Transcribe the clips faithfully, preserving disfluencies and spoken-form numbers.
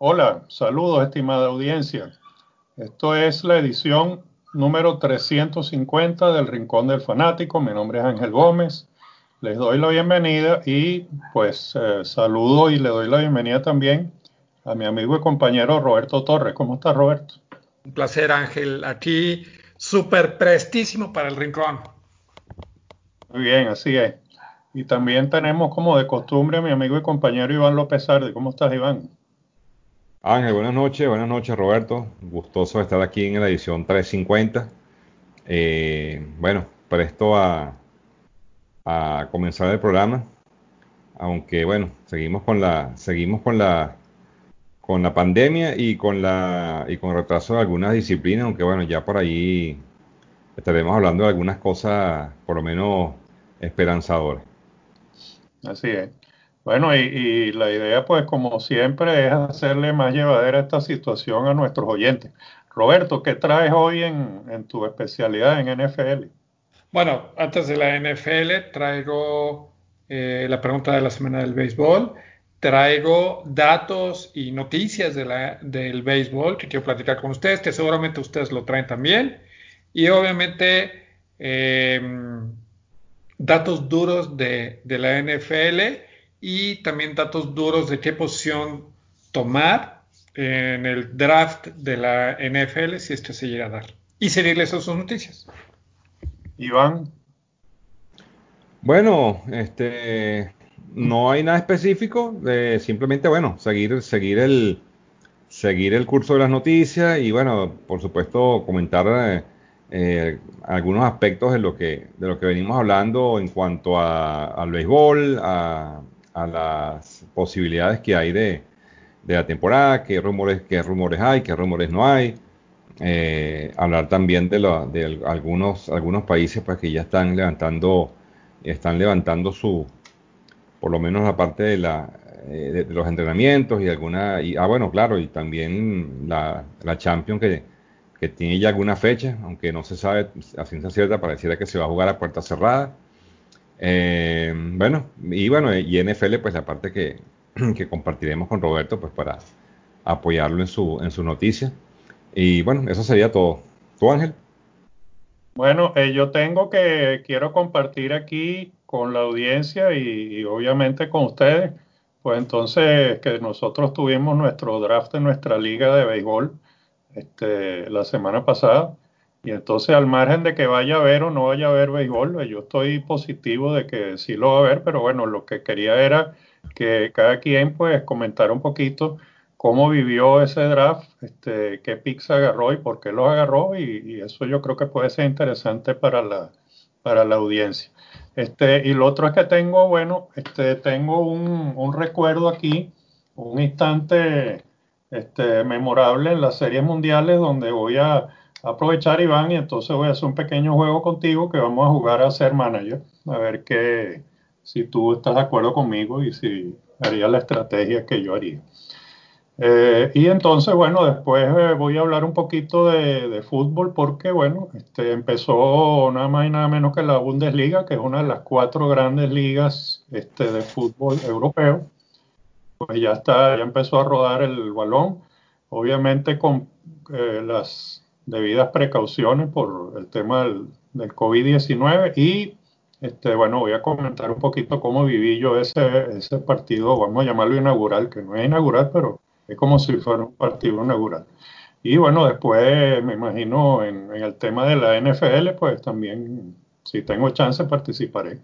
Hola, saludos estimada audiencia. Esto es la edición número trescientos cincuenta del Rincón del Fanático. Mi nombre es Ángel Gómez. Les doy la bienvenida y pues eh, saludo y le doy la bienvenida también a mi amigo y compañero Roberto Torres. ¿Cómo está, Roberto? Un placer, Ángel. Aquí, súper prestísimo para el rincón. Muy bien, así es. Y también tenemos como de costumbre a mi amigo y compañero Iván López Sardi. ¿Cómo estás, Iván? Ángel, buenas noches, buenas noches Roberto, gustoso de estar aquí en la edición trescientos cincuenta. Eh, bueno, presto a, a comenzar el programa, aunque bueno, seguimos con la, seguimos con la, con la pandemia y con la, y con el retraso de algunas disciplinas, aunque bueno, ya por ahí estaremos hablando de algunas cosas por lo menos esperanzadoras. Así es. Bueno, y, y la idea, pues, como siempre, es hacerle más llevadera esta situación a nuestros oyentes. Roberto, ¿qué traes hoy en, en tu especialidad en N F L? Bueno, antes de la N F L, traigo eh, la pregunta de la semana del béisbol. Traigo datos y noticias de la, del béisbol que quiero platicar con ustedes, que seguramente ustedes lo traen también. Y obviamente, eh, datos duros de, de la N F L y también datos duros de qué posición tomar en el draft de la N F L si esto se llega a dar. Y seguirles a sus noticias. Iván, Bueno, este, no hay nada específico, eh, simplemente bueno, seguir, seguir el seguir el curso de las noticias y bueno, por supuesto comentar eh, eh, algunos aspectos de lo que, de lo que venimos hablando en cuanto a, al béisbol, a, a las posibilidades que hay de, de la temporada, qué rumores, qué rumores hay, qué rumores no hay. Eh, hablar también de, la- de algunos, algunos países pues, que ya están levantando, están levantando su, por lo menos la parte de, la, eh, de, de los entrenamientos y alguna, y, ah bueno, claro, y también la, la Champions que, que tiene ya alguna fecha, aunque no se sabe a ciencia cierta, pareciera que se va a jugar a puerta cerrada. Eh, bueno, y bueno, y N F L, pues la parte que, que compartiremos con Roberto, pues para apoyarlo en su, en su noticia. Y bueno, eso sería todo. ¿Tú, Ángel? bueno, eh, yo tengo que, quiero compartir aquí con la audiencia y, y obviamente con ustedes, pues entonces que nosotros tuvimos nuestro draft en nuestra liga de béisbol este, la semana pasada. Y entonces, al margen de que vaya a haber o no vaya a haber béisbol, eh, yo estoy positivo de que sí lo va a haber, pero bueno, lo que quería era que cada quien pues comentara un poquito cómo vivió ese draft, este, qué picks agarró y por qué los agarró, y, y eso yo creo que puede ser interesante para la, para la audiencia. Este, y lo otro es que tengo, bueno, este, tengo un, un recuerdo aquí, un instante este, memorable en las series mundiales donde voy a aprovechar, Iván, y entonces voy a hacer un pequeño juego contigo que vamos a jugar a ser manager, a ver qué, si tú estás de acuerdo conmigo y si haría la estrategia que yo haría. Eh, y entonces, bueno, después eh, voy a hablar un poquito de, de fútbol porque, bueno, este, empezó nada más y nada menos que la Bundesliga, que es una de las cuatro grandes ligas este, de fútbol europeo. Pues ya está, ya empezó a rodar el balón, obviamente con eh, las debidas precauciones por el tema del, del COVID diecinueve y este, bueno, voy a comentar un poquito cómo viví yo ese, ese partido, vamos a llamarlo inaugural, que no es inaugural, pero es como si fuera un partido inaugural. Y bueno, después me imagino en, en el tema de la N F L, pues también, si tengo chance, participaré.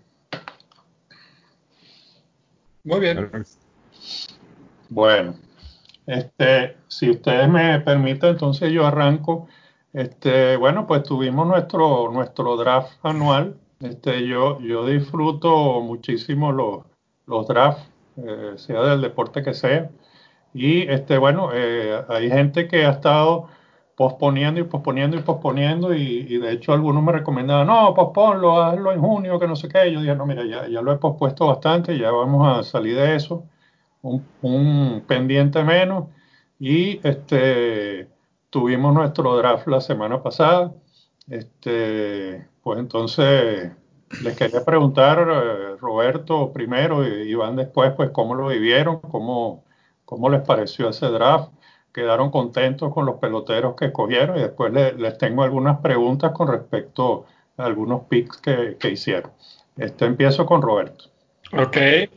Muy bien. Bueno, Bueno. Este, si ustedes me permiten, entonces yo arranco. Este, bueno, pues tuvimos nuestro, nuestro draft anual. Este, yo, yo disfruto muchísimo los, los drafts, eh, sea del deporte que sea. Y este, bueno, eh, hay gente que ha estado posponiendo y posponiendo y posponiendo. Y, y de hecho algunos me recomendaban, no, posponlo, hazlo en junio, que no sé qué. Yo dije, no, mira, ya, ya lo he pospuesto bastante, ya vamos a salir de eso un, un pendiente menos y este, tuvimos nuestro draft la semana pasada. Este, pues entonces les quería preguntar, eh, Roberto primero y Iván después, pues cómo lo vivieron, cómo, ¿Cómo les pareció ese draft? ¿Quedaron contentos con los peloteros que escogieron? Y después le- les tengo algunas preguntas con respecto a algunos picks que, que hicieron. Este, empiezo con Roberto. Ok,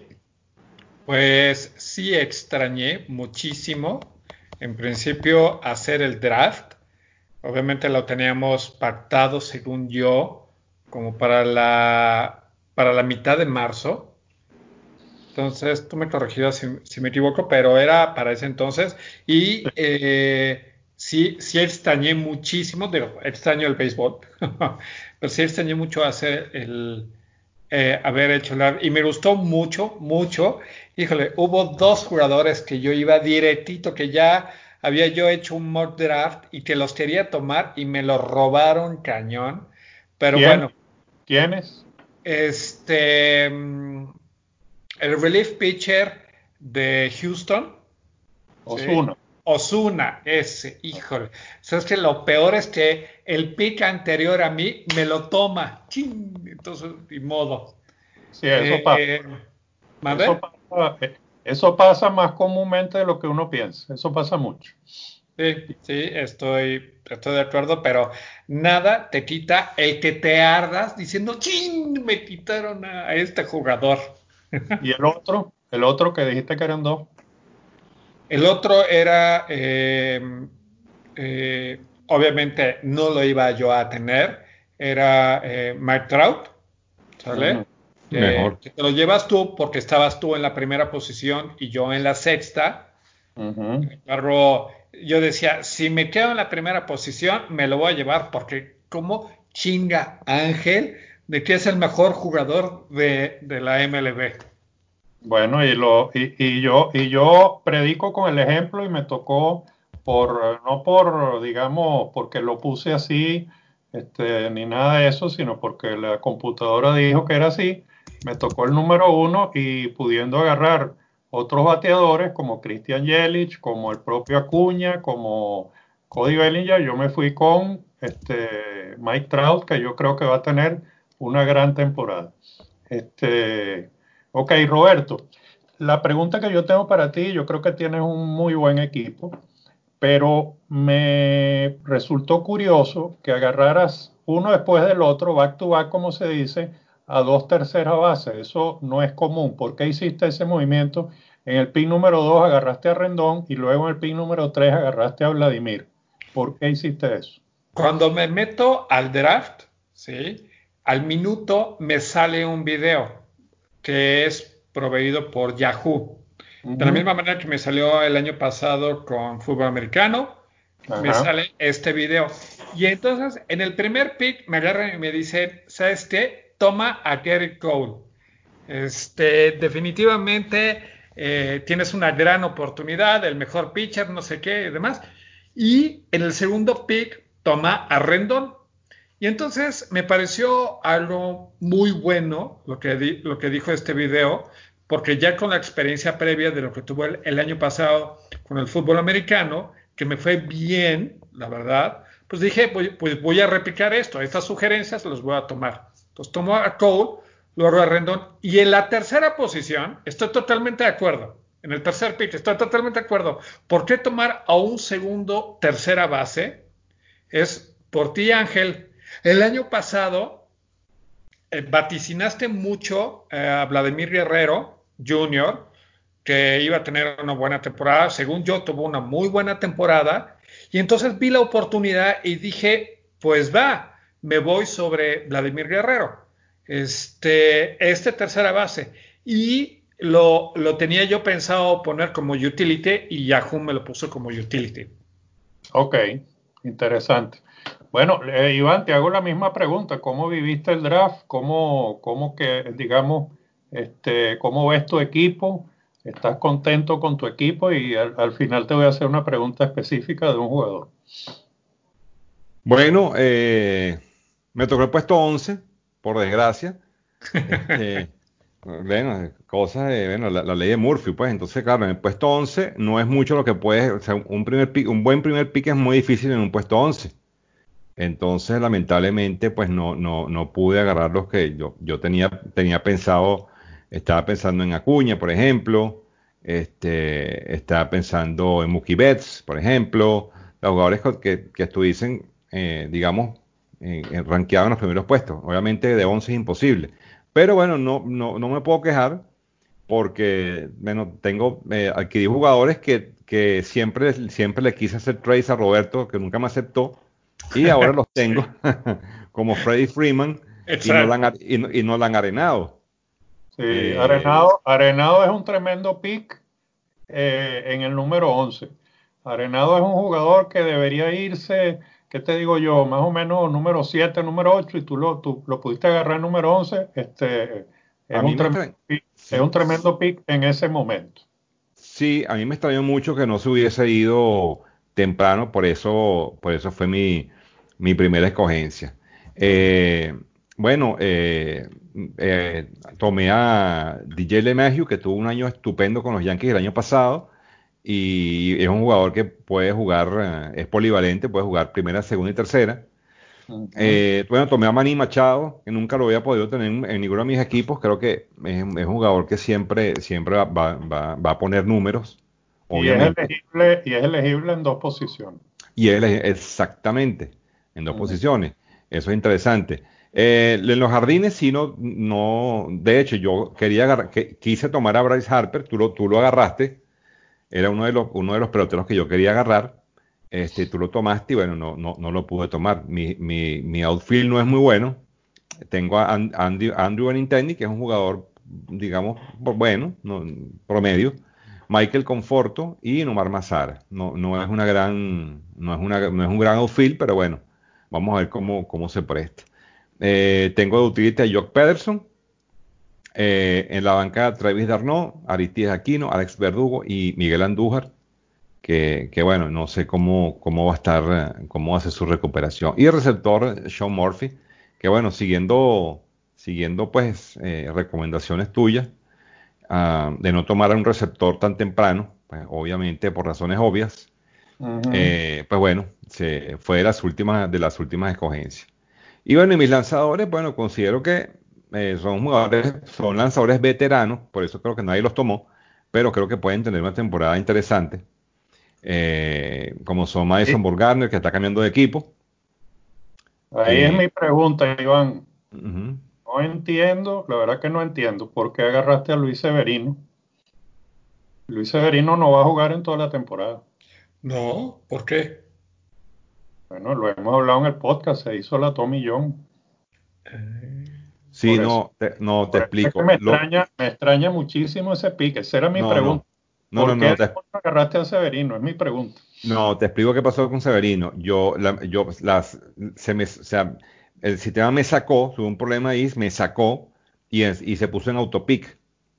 pues sí extrañé muchísimo, en principio, hacer el draft. Obviamente lo teníamos pactado, según yo, como para la, para la mitad de marzo. Entonces, tú me corregirás si, si me equivoco, pero era para ese entonces. Y eh, sí, sí extrañé muchísimo, digo, extraño el béisbol, pero sí extrañé mucho hacer el, eh, haber hecho la... Y me gustó mucho, mucho. Híjole, hubo dos jugadores que yo iba directito, que ya había yo hecho un mock draft y que los quería tomar y me los robaron cañón. Pero ¿Quién? bueno, ¿Quiénes? este... mm, el relief pitcher de Houston, ¿sí? Osuna. Osuna, ese, híjole. Sabes que lo peor es que el pick anterior a mí me lo toma. ¡Chin! Entonces, ni modo. Sí, eso pasa. Eh, Eso ¿Mande? pasa, eh, eso pasa más comúnmente de lo que uno piensa. Eso pasa mucho. Sí, sí, estoy, estoy de acuerdo, pero nada te quita el que te ardas diciendo, ¡chin! Me quitaron a, a este jugador. ¿Y el otro? El otro que dijiste que eran dos. El otro era, eh, eh, obviamente no lo iba yo a tener, era eh, Mike Trout, Ujú, ¿sale? Que, Mejor. que te lo llevas tú porque estabas tú en la primera posición y yo en la sexta. ujú. Pero yo decía, si me quedo en la primera posición, me lo voy a llevar porque como chinga Ángel de que es el mejor jugador de, de la M L B. Bueno, y, lo, y, y yo, y yo predico con el ejemplo y me tocó por, no por, digamos, porque lo puse así, este, ni nada de eso, sino porque la computadora dijo que era así. Me tocó el número uno y pudiendo agarrar otros bateadores como Christian Yelich, como el propio Acuña, como Cody Bellinger, yo me fui con este, Mike Trout, que yo creo que va a tener una gran temporada. Este, ok, Roberto, la pregunta que yo tengo para ti, yo creo que tienes un muy buen equipo, pero me resultó curioso que agarraras uno después del otro, back to back, como se dice, a dos terceras bases. Eso no es común. ¿Por qué hiciste ese movimiento? En el pick número dos agarraste a Rendón y luego en el pick número tres agarraste a Vladimir. ¿Por qué hiciste eso? Cuando me meto al draft, ¿sí? Al minuto me sale un video que es proveído por Yahoo. De la Ujú. misma manera que me salió el año pasado con fútbol americano, me Ajá. sale este video. Y entonces, en el primer pick me agarran y me dicen, ¿sabes qué? Toma a Gerrit Cole. Este, definitivamente eh, tienes una gran oportunidad, el mejor pitcher, no sé qué y demás. Y en el segundo pick toma a Rendon. Y entonces me pareció algo muy bueno lo que, di, lo que dijo este video, porque ya con la experiencia previa de lo que tuvo el, el año pasado con el fútbol americano, que me fue bien, la verdad, pues dije, pues, pues voy a replicar esto, estas sugerencias las voy a tomar. Entonces tomo a Cole, luego a Rendon, y en la tercera posición estoy totalmente de acuerdo. En el tercer pick estoy totalmente de acuerdo. ¿Por qué tomar a un segundo tercera base? Es por ti, Ángel. El año pasado eh, vaticinaste mucho eh, a Vladimir Guerrero junior, que iba a tener una buena temporada. Según yo, tuvo una muy buena temporada. Y entonces vi la oportunidad y dije, pues va, me voy sobre Vladimir Guerrero. Este, este tercera base. Y lo, lo tenía yo pensado poner como utility y Yahoo me lo puso como utility. Ok, interesante. Bueno, eh, Iván, te hago la misma pregunta. ¿Cómo viviste el draft? ¿Cómo, cómo que, digamos, este, cómo ves tu equipo? ¿Estás contento con tu equipo? Y al, al final te voy a hacer una pregunta específica de un jugador. Bueno, eh, me tocó el puesto once, por desgracia. Este, bueno, cosas de, bueno, la, la ley de Murphy, pues. Entonces, claro, en el puesto once no es mucho lo que puedes, o sea, un primer pick, un buen primer pick es muy difícil en un puesto once. Entonces, lamentablemente, pues no, no, no pude agarrar los que yo, yo tenía, tenía pensado, estaba pensando en Acuña, por ejemplo, Este, está pensando en Mookie Betts, por ejemplo, los jugadores co- que, que estuviesen, eh, digamos, en, en rankeados en los primeros puestos. Obviamente de once es imposible. Pero bueno, no, no, no me puedo quejar porque, bueno, tengo, eh, adquirí jugadores que, que siempre, siempre le quise hacer trades a Roberto, que nunca me aceptó, y ahora los tengo, Sí, como Freddie Freeman, y no la han, exacto. ar- y no, y no la han arenado. Sí, Eh, Arenado, Arenado es un tremendo pick eh, en el número once. Arenado es un jugador que debería irse, ¿qué te digo yo? Más o menos número siete, número ocho, y tú lo, tú lo pudiste agarrar en número once. Este, es a un mí me tremendo extraña, pick, es sí, un tremendo pick en ese momento. sí, a mí me extrañó mucho que no se hubiese ido temprano, por eso, por eso fue mi, mi primera escogencia. Eh, bueno, eh, eh, tomé a D J LeMahieu, que tuvo un año estupendo con los Yankees el año pasado, y es un jugador que puede jugar, eh, es polivalente, puede jugar primera, segunda y tercera. Ujú. Eh, bueno, tomé a Manny Machado, que nunca lo había podido tener en, en ninguno de mis equipos. Creo que es, es un jugador que siempre, siempre va, va- va- va a poner números, Y es obviamente. elegible, y es elegible en dos posiciones. Y él es exactamente en dos Ujú. posiciones. Eso es interesante. Eh, en los jardines, sí, no, no. De hecho, yo quería agarrar- que- quise tomar a Bryce Harper, tú lo, tú lo agarraste. Era uno de los, uno de los peloteros que yo quería agarrar. Este, tú lo tomaste y bueno, no, no, no lo pude tomar. Mi, mi, mi outfield no es muy bueno. Tengo a An- Andy- Andrew Benintendi, que es un jugador, digamos, bu- bueno, no- promedio. Michael Conforto y Nomar Mazara. No, no es una gran, no es una, no es un gran outfield, pero bueno, vamos a ver cómo, cómo se presta. Eh, tengo de utility a Jock Pederson. Eh, en la banca Travis d'Arnaud, Aristides Aquino, Alex Verdugo y Miguel Andújar, que, que bueno, no sé cómo, cómo va a estar, eh, cómo va a ser su recuperación. Y el receptor, Sean Murphy, que bueno, siguiendo, siguiendo pues eh, recomendaciones tuyas, ah, de no tomar a un receptor tan temprano, pues, obviamente por razones obvias, Ujú. eh, pues bueno, se, fue de las últimas, de las últimas escogencias. Y bueno, y mis lanzadores, bueno, considero que eh, son jugadores, son lanzadores veteranos, por eso creo que nadie los tomó, pero creo que pueden tener una temporada interesante, eh, como son Ahí, Madison Bumgarner, que está cambiando de equipo. ahí es Y, mi pregunta, Iván. ujú. No entiendo, la verdad que no entiendo por qué agarraste a Luis Severino. Luis Severino no va a jugar en toda la temporada. No, ¿por qué? Bueno, lo hemos hablado en el podcast, se hizo la Tommy John. Eh, Sí, Por eso, no, te, no, te por eso es que explico. me Lo, extraña, me extraña muchísimo ese pique. Esa era mi no, pregunta. no, no, no, ¿Por no, qué no, te, demonios agarraste a Severino? Es mi pregunta. no, te explico qué pasó con Severino. Yo, la- yo, las, se me, o sea, el sistema me sacó, tuve un problema ahí, me sacó y, es- y se puso en autopic.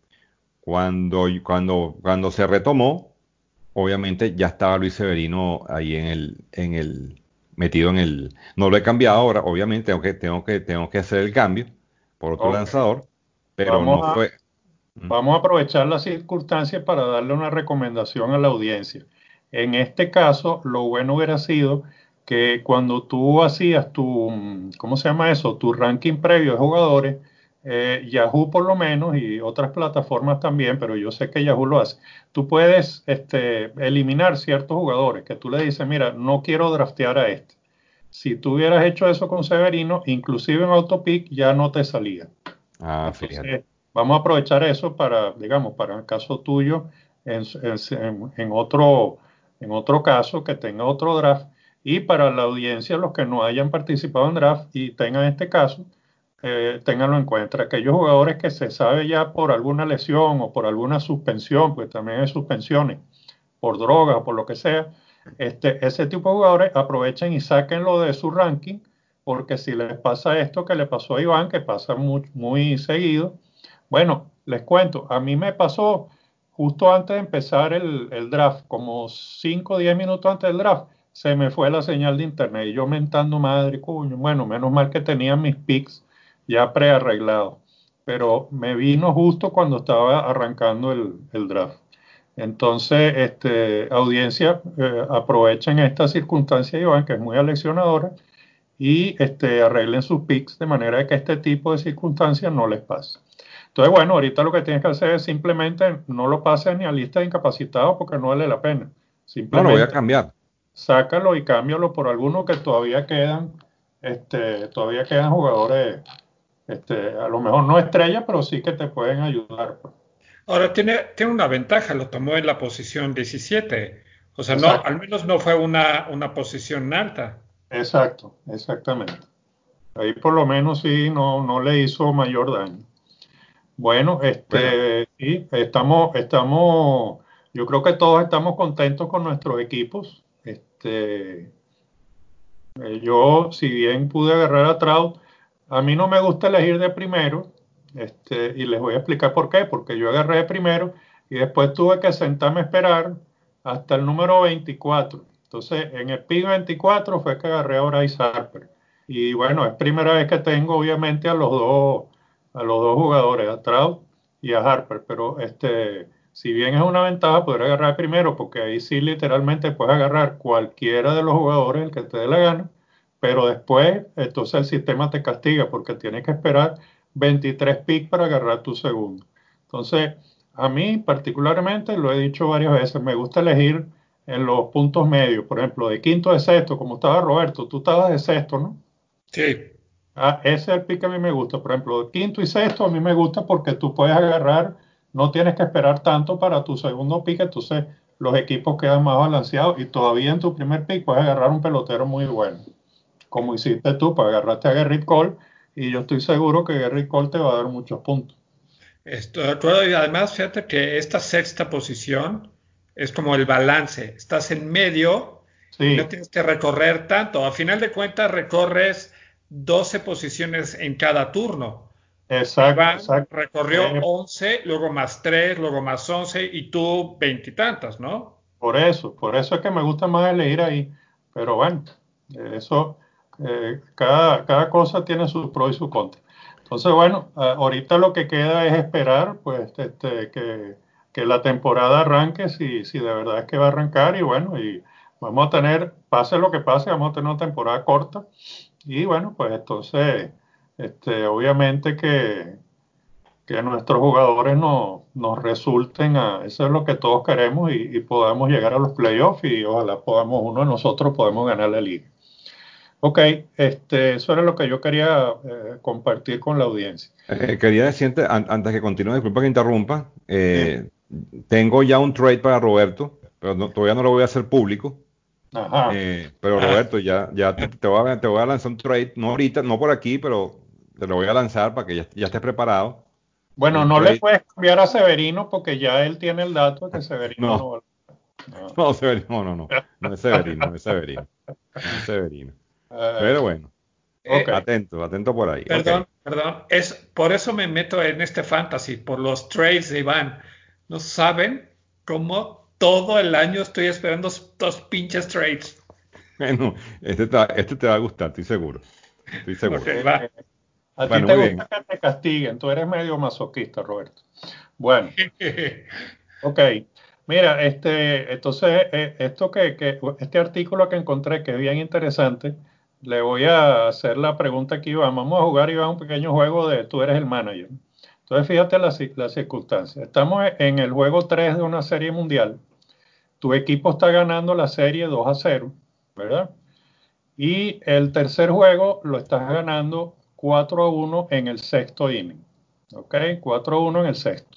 Cuando, cuando, cuando se retomó, obviamente ya estaba Luis Severino ahí en el, en el, metido en el, no lo he cambiado ahora, obviamente tengo que, tengo que, tengo que hacer el cambio por otro Ok, lanzador, pero vamos no a, fue. ¿Mm? vamos a aprovechar las circunstancias para darle una recomendación a la audiencia. En este caso, lo bueno hubiera sido que cuando tú hacías tu, mm, ¿cómo se llama eso? Tu ranking previo de jugadores, eh, Yahoo por lo menos y otras plataformas también, pero yo sé que Yahoo lo hace. Tú puedes este, eliminar ciertos jugadores que tú le dices, mira, no quiero draftear a este. Si tú hubieras hecho eso con Severino, inclusive en Autopic ya no te salía. Ah, fíjate. Entonces, vamos a aprovechar eso para, digamos, para el caso tuyo, en, en- en otro, en otro caso que tenga otro draft, y para la audiencia, los que no hayan participado en draft y tengan este caso, eh, ténganlo en cuenta. Aquellos jugadores que se sabe ya por alguna lesión o por alguna suspensión, pues también hay suspensiones, por drogas o por lo que sea, este, ese tipo de jugadores aprovechen y sáquenlo de su ranking, porque si les pasa esto que le pasó a Iván, que pasa muy, muy seguido, bueno, les cuento, a mí me pasó justo antes de empezar el, el draft, como cinco o diez minutos antes del draft, se me fue la señal de internet y yo mentando madre, coño, bueno, menos mal que tenía mis picks ya prearreglados, pero me vino justo cuando estaba arrancando el, el draft. Entonces, este, audiencia, eh, aprovechen esta circunstancia, Iván, que es muy aleccionadora, y este, arreglen sus picks de manera que este tipo de circunstancias no les pase. Entonces, bueno, ahorita lo que tienes que hacer es simplemente no lo pases ni a lista de incapacitados porque no vale la pena. No, lo voy a Simplemente cambiar. sácalo y cámbialo por alguno que todavía quedan, este, todavía quedan jugadores, este, a lo mejor no estrellas, pero sí que te pueden ayudar, pues. Ahora tiene, tiene una ventaja, lo tomó en la posición diecisiete. O sea, no, Exacto, al menos no fue una, una posición alta. exacto, exactamente. Ahí por lo menos sí no, no le hizo mayor daño. Bueno, Bueno, este, sí, estamos, estamos, yo creo que todos estamos contentos con nuestros equipos. Este, eh, yo, si bien pude agarrar a Trout, a mí no me gusta elegir de primero, este, y les voy a explicar por qué, porque yo agarré de primero y después tuve que sentarme a esperar hasta el número veinticuatro. Entonces, en el pick veinticuatro fue que agarré a Bryce Harper. Y bueno, es primera vez que tengo, obviamente, a los dos, a los dos jugadores, a Trout y a Harper, pero este, si bien es una ventaja poder agarrar primero, porque ahí sí literalmente puedes agarrar cualquiera de los jugadores, el que te dé la gana, pero después, entonces el sistema te castiga porque tienes que esperar veintitrés picks para agarrar tu segundo. Entonces, a mí particularmente, lo he dicho varias veces, me gusta elegir en los puntos medios, por ejemplo, de quinto de sexto, como estaba Roberto, tú estabas de sexto, ¿no? Sí. Ah, ese es el pick que a mí me gusta. Por ejemplo, quinto y sexto a mí me gusta porque tú puedes agarrar, no tienes que esperar tanto para tu segundo pick, entonces los equipos quedan más balanceados y todavía en tu primer pick puedes agarrar un pelotero muy bueno, como hiciste tú, para agarrarte a Gerrit Cole y yo estoy seguro que Gerrit Cole te va a dar muchos puntos. Estoy de acuerdo y además fíjate que esta sexta posición es como el balance. Estás en medio y no Sí, tienes que recorrer tanto. A final de cuentas recorres doce posiciones en cada turno. exacto, Iván exacto. recorrió Eh, once, luego más tres, luego más once y tú veintitantas, ¿no? por eso, por eso es que me gusta más elegir ahí. Pero bueno, eh, eso, eh, cada, cada cosa tiene sus pros y sus contras. Entonces, bueno, a- ahorita lo que queda es esperar, pues, este, que, que la temporada arranque, si, si de verdad es que va a arrancar, y bueno, y vamos a tener, pase lo que pase, vamos a tener una temporada corta, y bueno, pues entonces, este, obviamente que, que nuestros jugadores no, nos resulten, a, eso es lo que todos queremos, y, y podamos llegar a los playoffs, y ojalá podamos, uno de nosotros podemos ganar la liga. Ok, este, eso era lo que yo quería eh, compartir con la audiencia. eh, quería decirte, an- antes que continúe, disculpa que interrumpa, Dime. eh, tengo ya un trade para Roberto, pero no- todavía no lo voy a hacer público. Ajá. Eh, pero Ah, Roberto, ya, ya te, te voy a, te voy a lanzar un trade, no ahorita, no por aquí, pero te lo voy a lanzar para que ya, ya estés preparado. Bueno, Un no le trade, puedes cambiar a Severino porque ya él tiene el dato de que Severino no no, va. No. no, Severino, no, no, no, no es Severino, no es Severino, no es Severino. Eh, Pero bueno, ok, eh, atento, atento por ahí. Ok. perdón, perdón. Es, por eso me meto en este fantasy, por los trades de Iván. No saben cómo todo el año estoy esperando estos pinches trades. Bueno, este te, va- este te va a gustar, estoy seguro. Estoy Ok, seguro. va. eh, a ti Bueno, te muy gusta bien. que te castiguen, tú eres medio masoquista, Roberto. Bueno, ok. Mira, este, entonces, eh, esto que, que, este artículo que encontré que es bien interesante, le voy a hacer la pregunta aquí, Iván. Vamos a jugar, Iván, un pequeño juego de tú eres el manager. Entonces, fíjate las la circunstancias. Estamos en el juego tres de una serie mundial. Tu equipo está ganando la serie dos a cero, ¿verdad? Y el tercer juego lo estás ganando cuatro a uno en el sexto inning. ¿Ok? cuatro a uno en el sexto.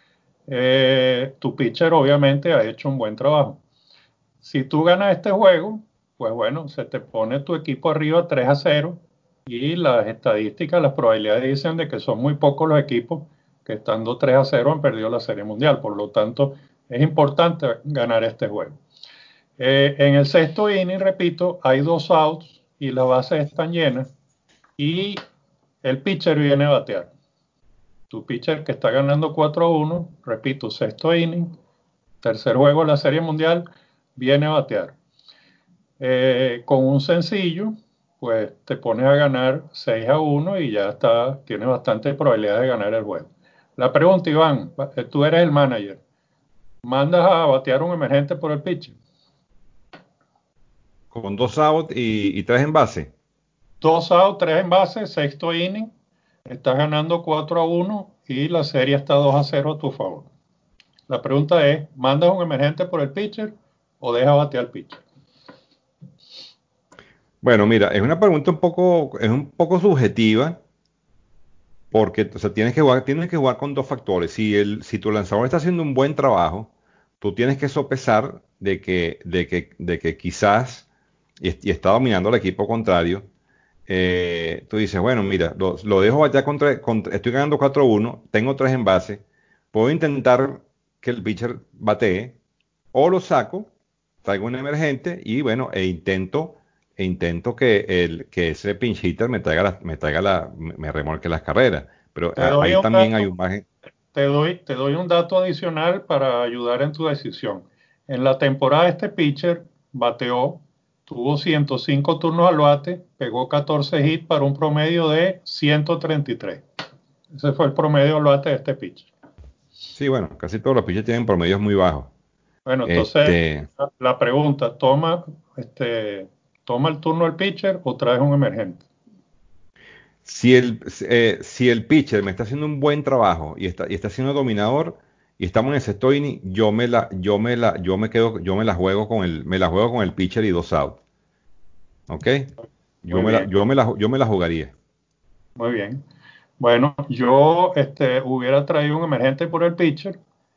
Eh, tu pitcher obviamente ha hecho un buen trabajo. Si tú ganas este juego, pues bueno, se te pone tu equipo arriba tres a cero y las estadísticas, las probabilidades dicen de que son muy pocos los equipos que estando tres a cero han perdido la Serie Mundial. Por lo tanto, es importante ganar este juego. Eh, en el sexto inning, repito, hay dos outs y las bases están llenas y el pitcher viene a batear. Tu pitcher que está ganando cuatro a uno, repito, sexto inning, tercer juego de la Serie Mundial, viene a batear. Eh, con un sencillo, pues te pones a ganar seis a uno y ya está, tienes bastante probabilidad de ganar el juego. La pregunta, Iván, tú eres el manager. ¿Mandas a batear un emergente por el pitcher? Con dos outs y, y tres en base. Dos outs, tres en base, sexto inning. Estás ganando cuatro a uno y la serie está dos a cero a tu favor. La pregunta es, ¿mandas un emergente por el pitcher o dejas batear al pitcher? Bueno, mira, es una pregunta un poco, es un poco subjetiva, porque, o sea, tienes que jugar, tienes que jugar con dos factores. Si el, si tu lanzador está haciendo un buen trabajo, tú tienes que sopesar de que, de que, de que quizás, y, y está dominando el equipo contrario, eh, tú dices, bueno, mira, lo, lo dejo batear contra, contra- estoy ganando cuatro a uno, tengo tres en base, puedo intentar que el pitcher batee, o lo saco, traigo un emergente y bueno, e intento, e intento que, el, que ese pinch hitter me traiga la, me traiga la, me me remolque las carreras. Pero Te a- doy ahí un también hay dato, un margen. te doy, te doy un dato adicional para ayudar en tu decisión. En la temporada este pitcher bateó, tuvo ciento cinco turnos al bate, pegó catorce hits para un promedio de ciento treinta y tres. Ese fue el promedio al bate de este pitcher. Sí, bueno, casi todos los pitchers tienen promedios muy bajos. Bueno, entonces Este, la la pregunta, ¿toma, este, ¿toma el turno el pitcher o traes un emergente? si el, eh, si el pitcher me está haciendo un buen trabajo y está, y está siendo dominador y estamos en el sexto inning, yo me la, yo me la, yo me quedo, yo me la juego con el, me la juego con el pitcher y dos outs. ¿Ok? Yo Muy me la, bien, yo me la, yo me la jugaría. muy bien. Bueno, yo este, hubiera traído un emergente por el pitcher.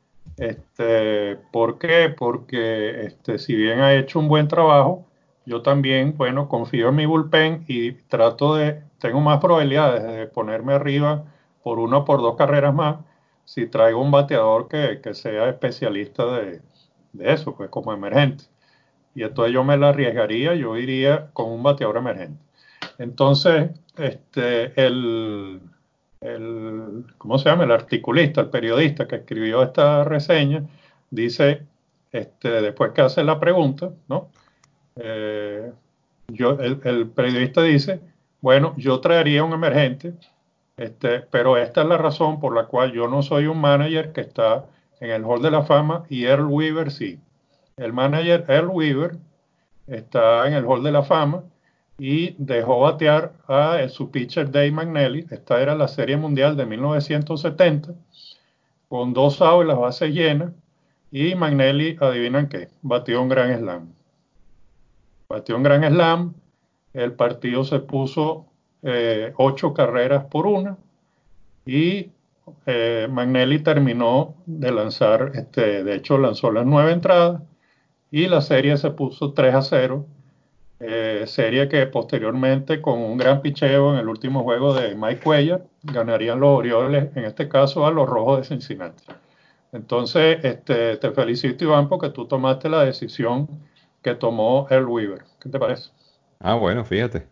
Este, ¿por qué? Porque este, si bien ha hecho un buen trabajo, yo también, bueno, confío en mi bullpen y trato de, tengo más probabilidades de ponerme arriba por una o por dos carreras más si traigo un bateador que, que sea especialista de, de eso, pues como emergente. Y entonces yo me la arriesgaría, yo iría con un bateador emergente. Entonces, este, el, el, ¿cómo se llama? El articulista, el periodista que escribió esta reseña, dice, este, después que hace la pregunta, ¿no? Eh, yo, el, el periodista dice, bueno, yo traería un emergente, este, pero esta es la razón por la cual yo no soy un manager que está en el Hall de la Fama y Earl Weaver sí. El manager Earl Weaver está en el Hall de la Fama y dejó batear a su pitcher Dave Magnelli. Esta era la Serie Mundial de mil novecientos setenta, con dos outs y las bases llenas. Y Magnelli, adivinan qué, batió un gran slam. Batió un gran slam, el partido se puso eh, ocho carreras por una y eh, Magnelli terminó de lanzar, este, de hecho lanzó las nueve entradas y la serie se puso tres a cero. Eh, serie que posteriormente con un gran picheo en el último juego de Mike Cuellar ganarían los Orioles, en este caso a los Rojos de Cincinnati. Entonces, este, te felicito Iván porque tú tomaste la decisión que tomó el Weaver. ¿Qué te parece? Ah, bueno, fíjate.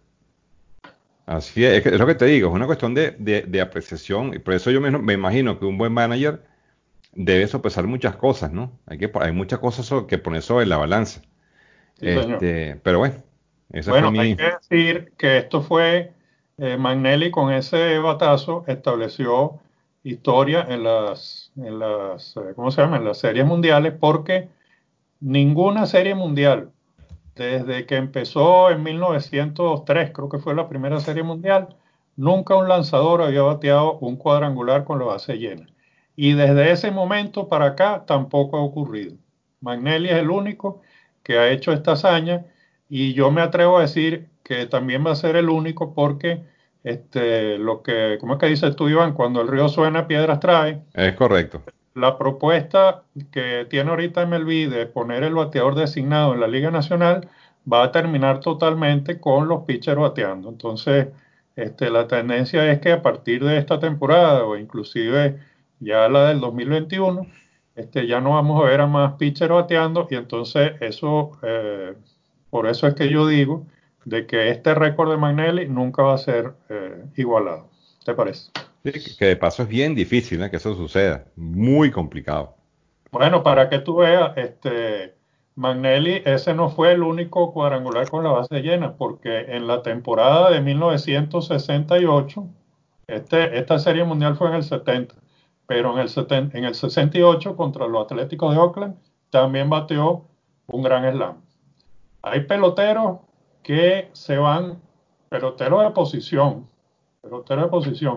Así es, es, que- es lo que te digo, es una cuestión de, de, de apreciación. Y por eso yo me, me imagino que un buen manager debe sopesar muchas cosas, ¿no? Hay que, hay muchas cosas so- que poner sobre la balanza. Sí, señor. Este, pero bueno, esa fue Bueno, hay mi. que decir que esto fue eh, Magnelli con ese batazo estableció historia en las, en las, eh, ¿cómo se llama? En las series mundiales porque ninguna serie mundial, desde que empezó en mil novecientos tres, creo que fue la primera serie mundial, nunca un lanzador había bateado un cuadrangular con la base llena. Y desde ese momento para acá tampoco ha ocurrido. Magnelli es el único que ha hecho esta hazaña y yo me atrevo a decir que también va a ser el único porque este, lo que, ¿cómo es que dices tú, Iván? Cuando el río suena, piedras trae. Es correcto. La propuesta que tiene ahorita M L B de poner el bateador designado en la Liga Nacional va a terminar totalmente con los pitchers bateando. Entonces, este, la tendencia es que a partir de esta temporada o inclusive ya la del dos mil veintiuno, este, ya no vamos a ver a más pitchers bateando y entonces eso, eh, por eso es que yo digo de que este récord de Magnelli nunca va a ser eh, igualado. ¿Te parece? Sí, que que de paso es bien difícil, ¿eh? Que eso suceda. Muy complicado. Bueno, para que tú veas, este, Magnelli, ese no fue el único cuadrangular con la base llena, porque en la temporada de mil novecientos sesenta y ocho, este, esta serie mundial fue en el setenta, pero en el, setenta, en el sesenta y ocho contra los Atléticos de Oakland también bateó un gran slam. Hay peloteros que se van, peloteros de posición, peloteros de posición,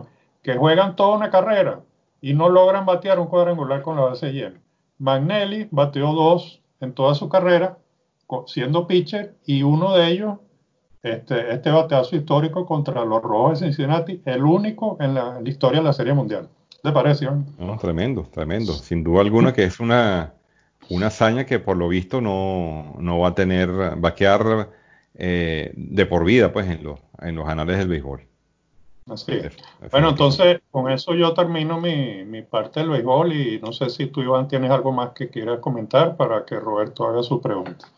que juegan toda una carrera y no logran batear un cuadrangular con la base llena. Magnelli bateó dos en toda su carrera siendo pitcher y uno de ellos, este, este bateazo histórico contra los Rojos de Cincinnati, el único en la, en la historia de la Serie Mundial. ¿Te parece, Iván? No, tremendo, tremendo. Sin duda alguna que es una, una hazaña que por lo visto no, no va a tener, va a quedar eh, de por vida pues en los, en los anales del béisbol. Así es. Def- Bueno, definitivamente. entonces con eso yo termino mi, mi parte del béisbol y no sé si tú, Iván, tienes algo más que quieras comentar para que Roberto haga su pregunta.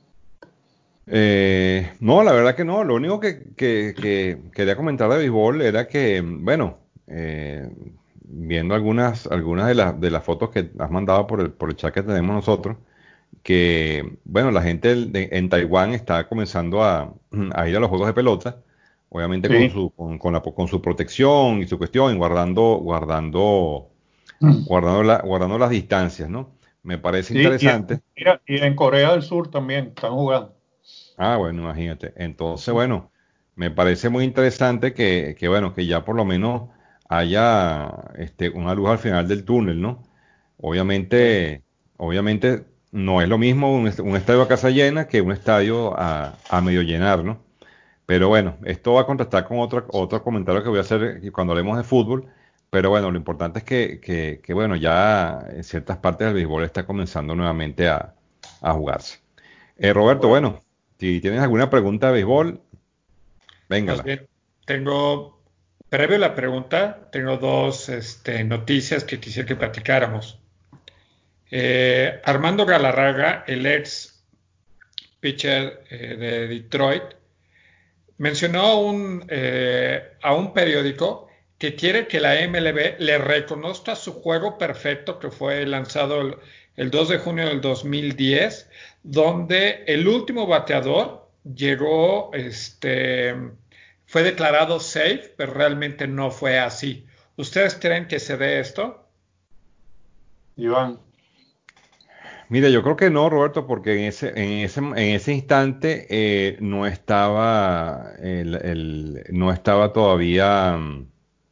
Eh, no, la verdad que no. Lo único que, que- que quería comentar de béisbol era que, bueno, eh, viendo algunas, algunas de las, de las fotos que has mandado por el, por el chat que tenemos nosotros, que, bueno, la gente de- en Taiwán está comenzando a, a ir a los juegos de pelota, obviamente con Sí. su, con, con la, con su protección y su cuestión, y guardando, guardando, guardando la- guardando las distancias, ¿no? Me parece Sí, y, interesante. mira, y en Corea del Sur también están jugando. Ah, bueno, imagínate. Entonces, bueno, me parece muy interesante que, que, bueno, que ya por lo menos haya este, una luz al final del túnel, ¿no? Sí. Obviamente, obviamente no es lo mismo un, est- un estadio a casa llena que un estadio a, a medio llenar, ¿no? Pero bueno, esto va a contrastar con otro, otro comentario que voy a hacer cuando hablemos de fútbol. Pero bueno, lo importante es que, que, que, bueno, ya en ciertas partes del béisbol está comenzando nuevamente a, a jugarse. Eh, Roberto, Bueno, bueno, si tienes alguna pregunta de béisbol, Más véngala. bien, tengo, previo a la pregunta, tengo dos este, noticias que quisiera que platicáramos. Eh, Armando Galarraga, el ex pitcher eh, de Detroit, mencionó un, eh, a un periódico que quiere que la M L B le reconozca su juego perfecto que fue lanzado el, el dos de junio del dos mil diez, donde el último bateador llegó, este, fue declarado safe, pero realmente no fue así. ¿Ustedes creen que se dé esto? Iván, Mira, yo creo que no, Roberto, porque en ese, en ese, en ese instante eh, no estaba, el, el- no estaba todavía mm,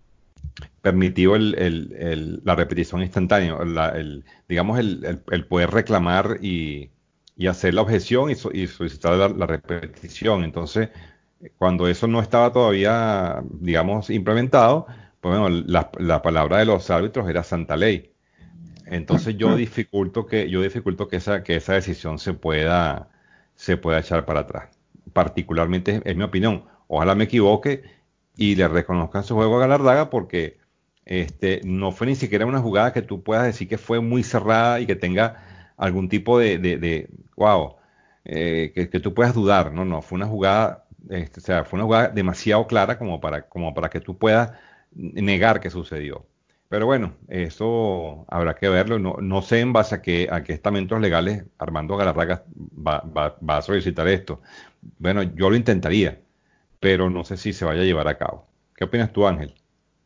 permitido el- el- el- la repetición instantánea, la- el, digamos, el, el- el poder reclamar y, y hacer la objeción y, so- y solicitar la, la repetición. Entonces, cuando eso no estaba todavía, digamos, implementado, pues bueno, la, la palabra de los árbitros era santa ley. Entonces yo dificulto que, yo dificulto que esa, que esa decisión se pueda, se pueda echar para atrás. Particularmente es, es mi opinión. Ojalá me equivoque y le reconozcan su juego a Galardaga porque este, no fue ni siquiera una jugada que tú puedas decir que fue muy cerrada y que tenga algún tipo de, de, de wow, eh, que, que tú puedas dudar. No, no, fue una jugada, este, o sea, fue una jugada demasiado clara como para, como para que tú puedas negar que sucedió. Pero bueno, eso habrá que verlo. No, no sé en base a qué, a qué estamentos legales Armando Galarraga va, va- va a solicitar esto. Bueno, yo lo intentaría, pero no sé si se vaya a llevar a cabo. ¿Qué opinas tú, Ángel?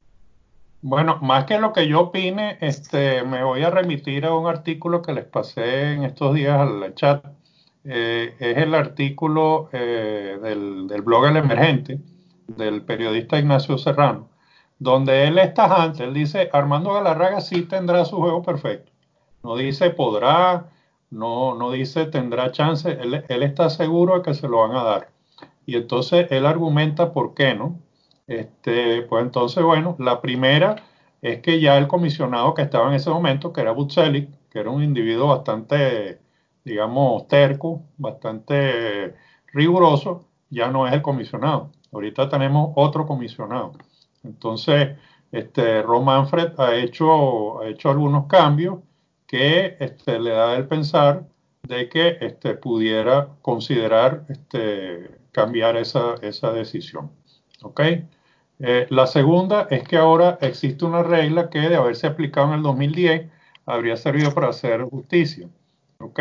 bueno, más que lo que yo opine, este, me voy a remitir a un artículo que les pasé en estos días al chat. Eh, es el artículo eh, del, del blog El Emergente, del periodista Ignacio Serrano, donde él es tajante. Él dice, Armando Galarraga sí tendrá su juego perfecto. No dice podrá, no, no dice tendrá chance. Él, él está seguro de que se lo van a dar. Y entonces él argumenta por qué, ¿no? Este, pues entonces, bueno, la primera es que ya el comisionado que estaba en ese momento, que era Butzelic, que era un individuo bastante, digamos, terco, bastante riguroso, ya no es el comisionado. Ahorita tenemos otro comisionado. Entonces, este, Ron Manfred ha hecho, ha hecho algunos cambios que este, le da el pensar de que este, pudiera considerar este, cambiar esa, esa decisión. ¿Ok? Eh, la segunda es que ahora existe una regla que de haberse aplicado en el dos mil diez habría servido para hacer justicia. ¿Ok?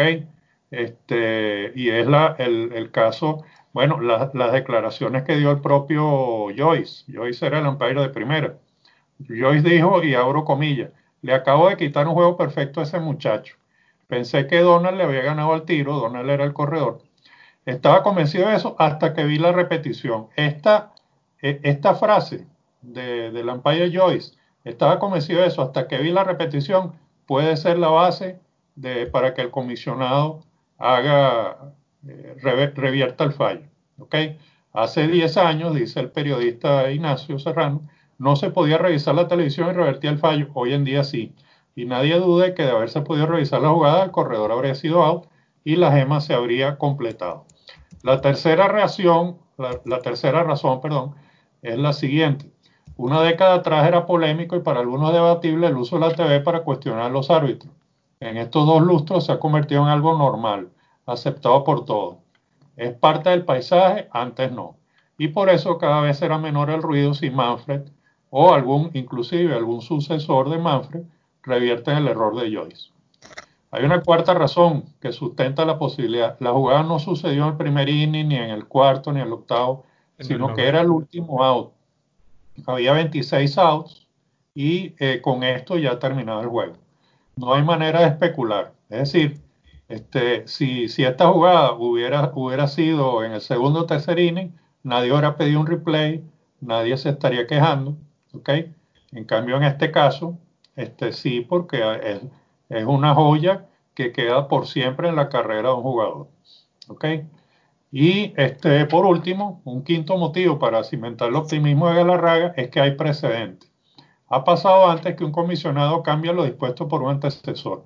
Este, y es la, el, el caso, bueno, la, las declaraciones que dio el propio Joyce. Joyce era el umpire de primera. Joyce dijo, y abro comillas, le acabo de quitar un juego perfecto a ese muchacho. Pensé que Donald le había ganado al tiro, Donald era el corredor. Estaba convencido de eso hasta que vi la repetición. Esta, eh, esta frase de, del umpire Joyce. Estaba convencido de eso, hasta que vi la repetición, puede ser la base de, para que el comisionado haga, eh, revierta el fallo. ¿Okay? Hace diez años, dice el periodista Ignacio Serrano, no se podía revisar la televisión y revertir el fallo. Hoy en día sí. Y nadie dude que de haberse podido revisar la jugada, el corredor habría sido out y la gema se habría completado. La tercera reacción, la, la tercera razón, perdón, es la siguiente. Una década atrás era polémico y para algunos debatible el uso de la T V para cuestionar a los árbitros. En estos dos lustros se ha convertido en algo normal, aceptado por todos. Es parte del paisaje, antes no. Y por eso cada vez será menor el ruido si Manfred o algún, inclusive algún sucesor de Manfred, revierte el error de Joyce. Hay una cuarta razón que sustenta la posibilidad. La jugada no sucedió en el primer inning, ni en el cuarto, ni en el octavo, En el sino que era el último out. Había veintiséis outs y eh, con esto ya terminaba el juego. No hay manera de especular. Es decir, este, si, si esta jugada hubiera, hubiera sido en el segundo o tercer inning, nadie hubiera pedido un replay, nadie se estaría quejando. ¿Ok? En cambio, en este caso, este, sí, porque es, es una joya que queda por siempre en la carrera de un jugador. ¿Ok? Y este, por último, un quinto motivo para cimentar el optimismo de Galarraga es que hay precedentes. Ha pasado antes que un comisionado cambie lo dispuesto por un antecesor.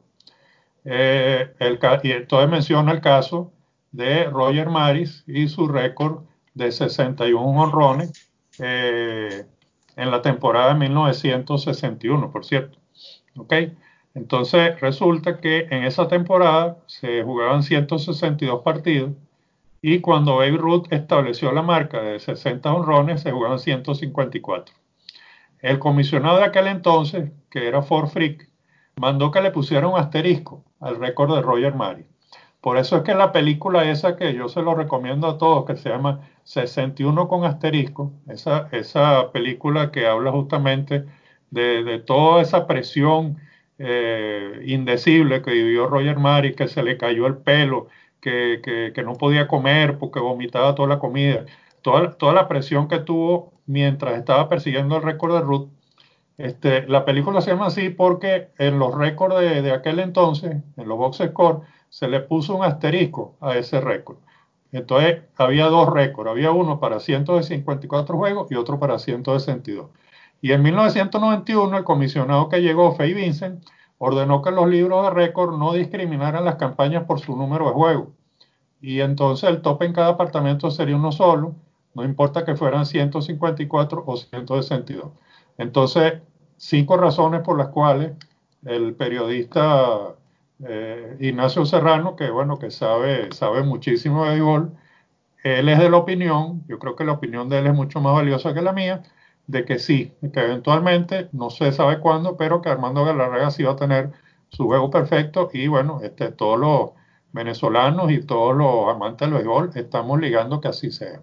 Eh, el, y entonces menciona el caso de Roger Maris y su récord de sesenta y uno honrones eh, en la temporada de mil novecientos sesenta y uno, por cierto. ¿Ok? Entonces resulta que en esa temporada se jugaban ciento sesenta y dos partidos y cuando Babe Ruth estableció la marca de sesenta honrones se jugaban ciento cincuenta y cuatro. El comisionado de aquel entonces, que era Ford Frick, mandó que le pusiera un asterisco al récord de Roger Maris. Por eso es que la película esa que yo se lo recomiendo a todos, que se llama sesenta y uno con asterisco, esa, esa película que habla justamente de, de toda esa presión eh, indecible que vivió Roger Maris, que se le cayó el pelo, que, que, que no podía comer porque vomitaba toda la comida, toda, toda la presión que tuvo mientras estaba persiguiendo el récord de Ruth. Este, la película se llama así porque en los récords de, de aquel entonces, en los box score, se le puso un asterisco a ese récord. Entonces había dos récords, había uno para ciento cincuenta y cuatro juegos y otro para ciento sesenta y dos. Y en mil novecientos noventa y uno el comisionado que llegó, Fay Vincent, ordenó que los libros de récord no discriminaran las campañas por su número de juegos. Y entonces el tope en cada apartamento sería uno solo, no importa que fueran ciento cincuenta y cuatro o ciento sesenta y dos. Entonces, cinco razones por las cuales el periodista eh, Ignacio Serrano, que bueno, que sabe, sabe muchísimo de béisbol, él es de la opinión, yo creo que la opinión de él es mucho más valiosa que la mía, de que sí, que eventualmente, no se sabe cuándo, pero que Armando Galarraga sí va a tener su juego perfecto y bueno, este, todos los venezolanos y todos los amantes del béisbol estamos ligando que así sea.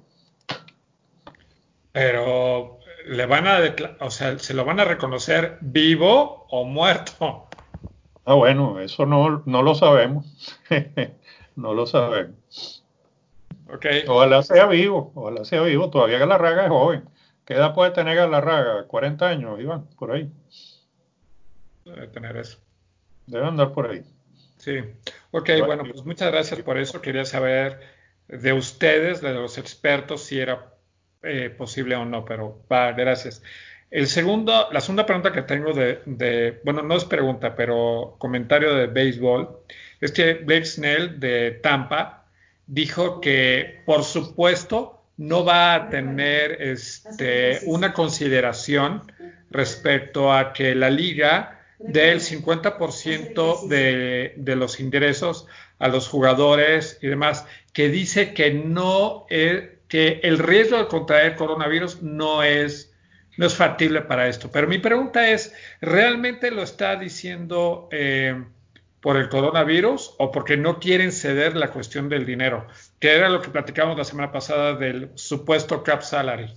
Pero le van a, o sea, se lo van a reconocer vivo o muerto. Ah, bueno, eso no, no lo sabemos. No lo sabemos. Okay. Ojalá sea vivo, ojalá sea vivo. Todavía Galarraga es joven. ¿Qué edad puede tener Galarraga? cuarenta años, Iván, por ahí. Debe tener eso. Debe andar por ahí. Sí. Ok, Iván, bueno, pues muchas gracias por eso. Quería saber de ustedes, de los expertos, si era eh, posible o no, pero va, gracias. El segundo, la segunda pregunta que tengo de, de, bueno, no es pregunta, pero comentario de béisbol, es que Blake Snell de Tampa dijo que, por supuesto, no va a tener este, una consideración respecto a que la liga dé el cincuenta por ciento de, de los ingresos a los jugadores y demás, que dice que no es, que el riesgo de contraer coronavirus no es, no es factible para esto. Pero mi pregunta es, ¿realmente lo está diciendo eh, por el coronavirus o porque no quieren ceder la cuestión del dinero? Que era lo que platicamos la semana pasada del supuesto cap salary.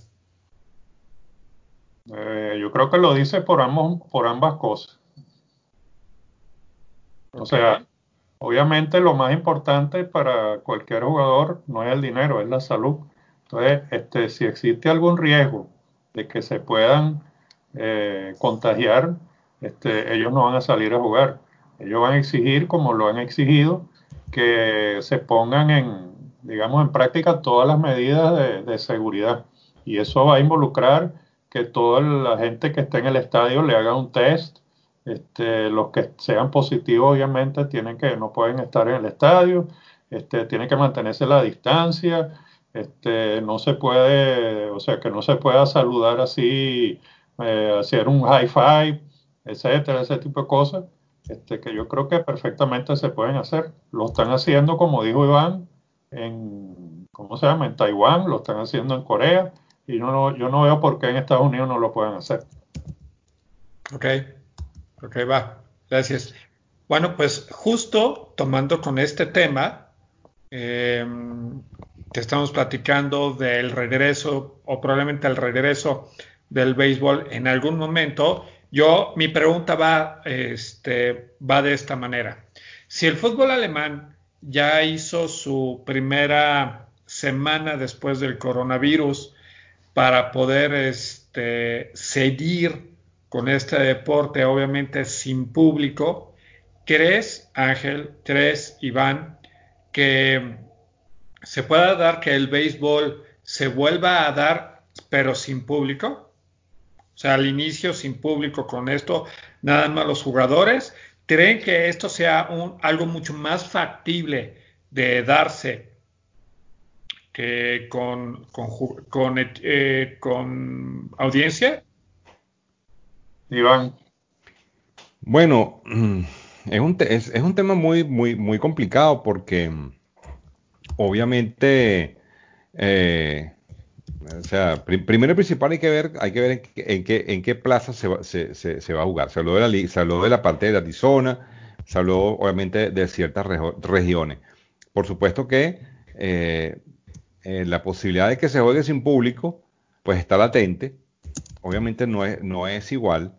Eh, yo creo que lo dice por, ambos, por ambas cosas. O Okay. sea, obviamente lo más importante para cualquier jugador no es el dinero, es la salud. Entonces, este, si existe algún riesgo de que se puedan eh, contagiar, este, ellos no van a salir a jugar. Ellos van a exigir, como lo han exigido, que se pongan en, digamos, en práctica todas las medidas de, de seguridad. Y eso va a involucrar que toda la gente que esté en el estadio le haga un test. Este, los que sean positivos, obviamente, tienen que, no pueden estar en el estadio. Este, tienen que mantenerse la distancia. Este, no se puede, o sea, que no se pueda saludar así, eh, hacer un high five, etcétera, ese tipo de cosas, este, que yo creo que perfectamente se pueden hacer. Lo están haciendo, como dijo Iván, en, ¿cómo se llama? En Taiwán, lo están haciendo en Corea, y no, no- yo no veo por qué en Estados Unidos no lo pueden hacer. Ok, ok, va. Gracias. Bueno, pues justo tomando con este tema, eh, te estamos platicando del regreso o probablemente el regreso del béisbol en algún momento. Yo, mi pregunta va, este, va de esta manera. Si el fútbol alemán ya hizo su primera semana después del coronavirus para poder este, seguir con este deporte, obviamente sin público, ¿crees, Ángel, crees, Iván, que se pueda dar que el béisbol se vuelva a dar, pero sin público? O sea, al inicio sin público con esto, nada más los jugadores. ¿Creen que esto sea un, algo mucho más factible de darse que con, con, con, eh, con audiencia? Iván, Bueno, mm, es un, te- es, es un tema muy, muy, muy complicado porque mm, obviamente, eh, o sea, pri- primero y principal hay que ver, hay que ver en, qué, en qué, en qué plaza se va, se, se- se va a jugar. Se habló de la, li- se habló de la parte de Arizona, se habló obviamente de ciertas rejo- regiones. Por supuesto que eh, eh, la posibilidad de que se juegue sin público, pues está latente. Obviamente no es, no es igual.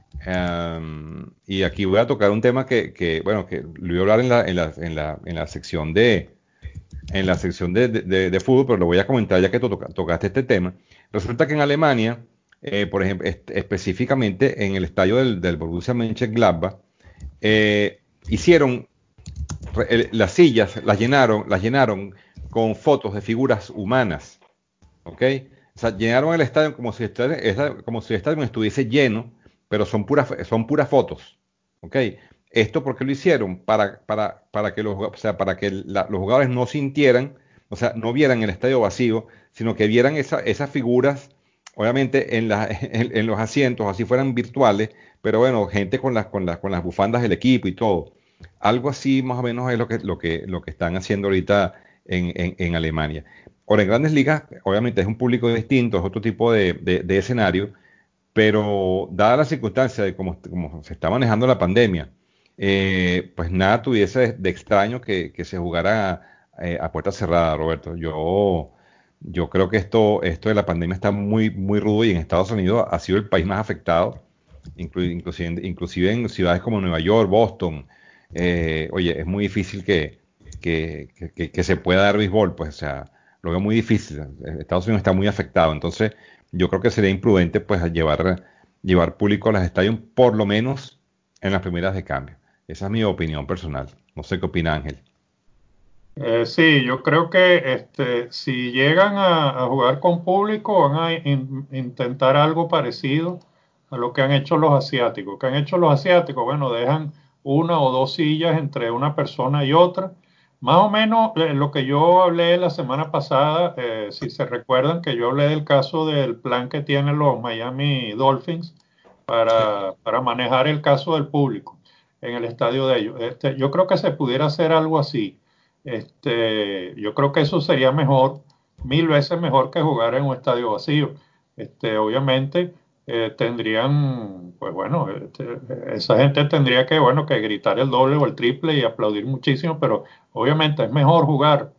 Um, y aquí voy a tocar un tema que, que, bueno, que lo voy a hablar en la, en la, en la, en la sección de, en la sección de, de- de- de fútbol, pero lo voy a comentar ya que tú toca- tocaste este tema. Resulta que en Alemania, eh, por ejemplo, est- específicamente en el estadio del, del Borussia Mönchengladbach, eh, hicieron re- el- las sillas, las llenaron, las llenaron con fotos de figuras humanas, ¿ok? O sea, llenaron el estadio como si, esta- esta- como si el estadio estuviese lleno, pero son puras, son puras fotos, ¿ok? ¿Esto por qué lo hicieron? Para, para, para que los, o sea, para que la- los jugadores no sintieran, o sea, no vieran el estadio vacío, sino que vieran esa- esas figuras, obviamente en, la- en, en los asientos, así fueran virtuales, pero bueno, gente con las, con las, con las bufandas del equipo y todo. Algo así más o menos es lo que, lo que, lo que están haciendo ahorita en, en en Alemania. Ahora, en grandes ligas, obviamente es un público distinto, es otro tipo de, de- de escenario, pero dada la circunstancia de cómo, cómo se está manejando la pandemia, eh, pues nada tuviese de, de extraño que, que se jugara eh, a puerta cerrada, Roberto. Yo, yo creo que esto, esto de la pandemia está muy, muy rudo y en Estados Unidos ha sido el país más afectado, inclu- inclusive, inclusive en ciudades como Nueva York, Boston. Eh, oye, es muy difícil que, que, que- que- que se pueda dar béisbol, pues, o sea, lo veo muy difícil. Estados Unidos está muy afectado, entonces yo creo que sería imprudente pues llevar, llevar público a los estadios, por lo menos en las primeras de cambio. Esa es mi opinión personal. No sé qué opina Ángel. eh, sí, yo creo que este, si llegan a, a jugar con público, van a in- intentar algo parecido a lo que han hecho los asiáticos. ¿Qué han hecho los asiáticos? Bueno, dejan una o dos sillas entre una persona y otra. Más o menos eh, lo que yo hablé la semana pasada, eh, si se recuerdan que yo hablé del caso del plan que tienen los Miami Dolphins Sí. para, para manejar el caso del público en el estadio de ellos. Este, yo creo que se pudiera hacer algo así. Este, yo creo que eso sería mejor, mil veces mejor que jugar en un estadio vacío. Este, obviamente eh, tendrían, pues bueno, este, esa gente tendría que, bueno, que gritar el doble o el triple y aplaudir muchísimo, pero obviamente es mejor jugar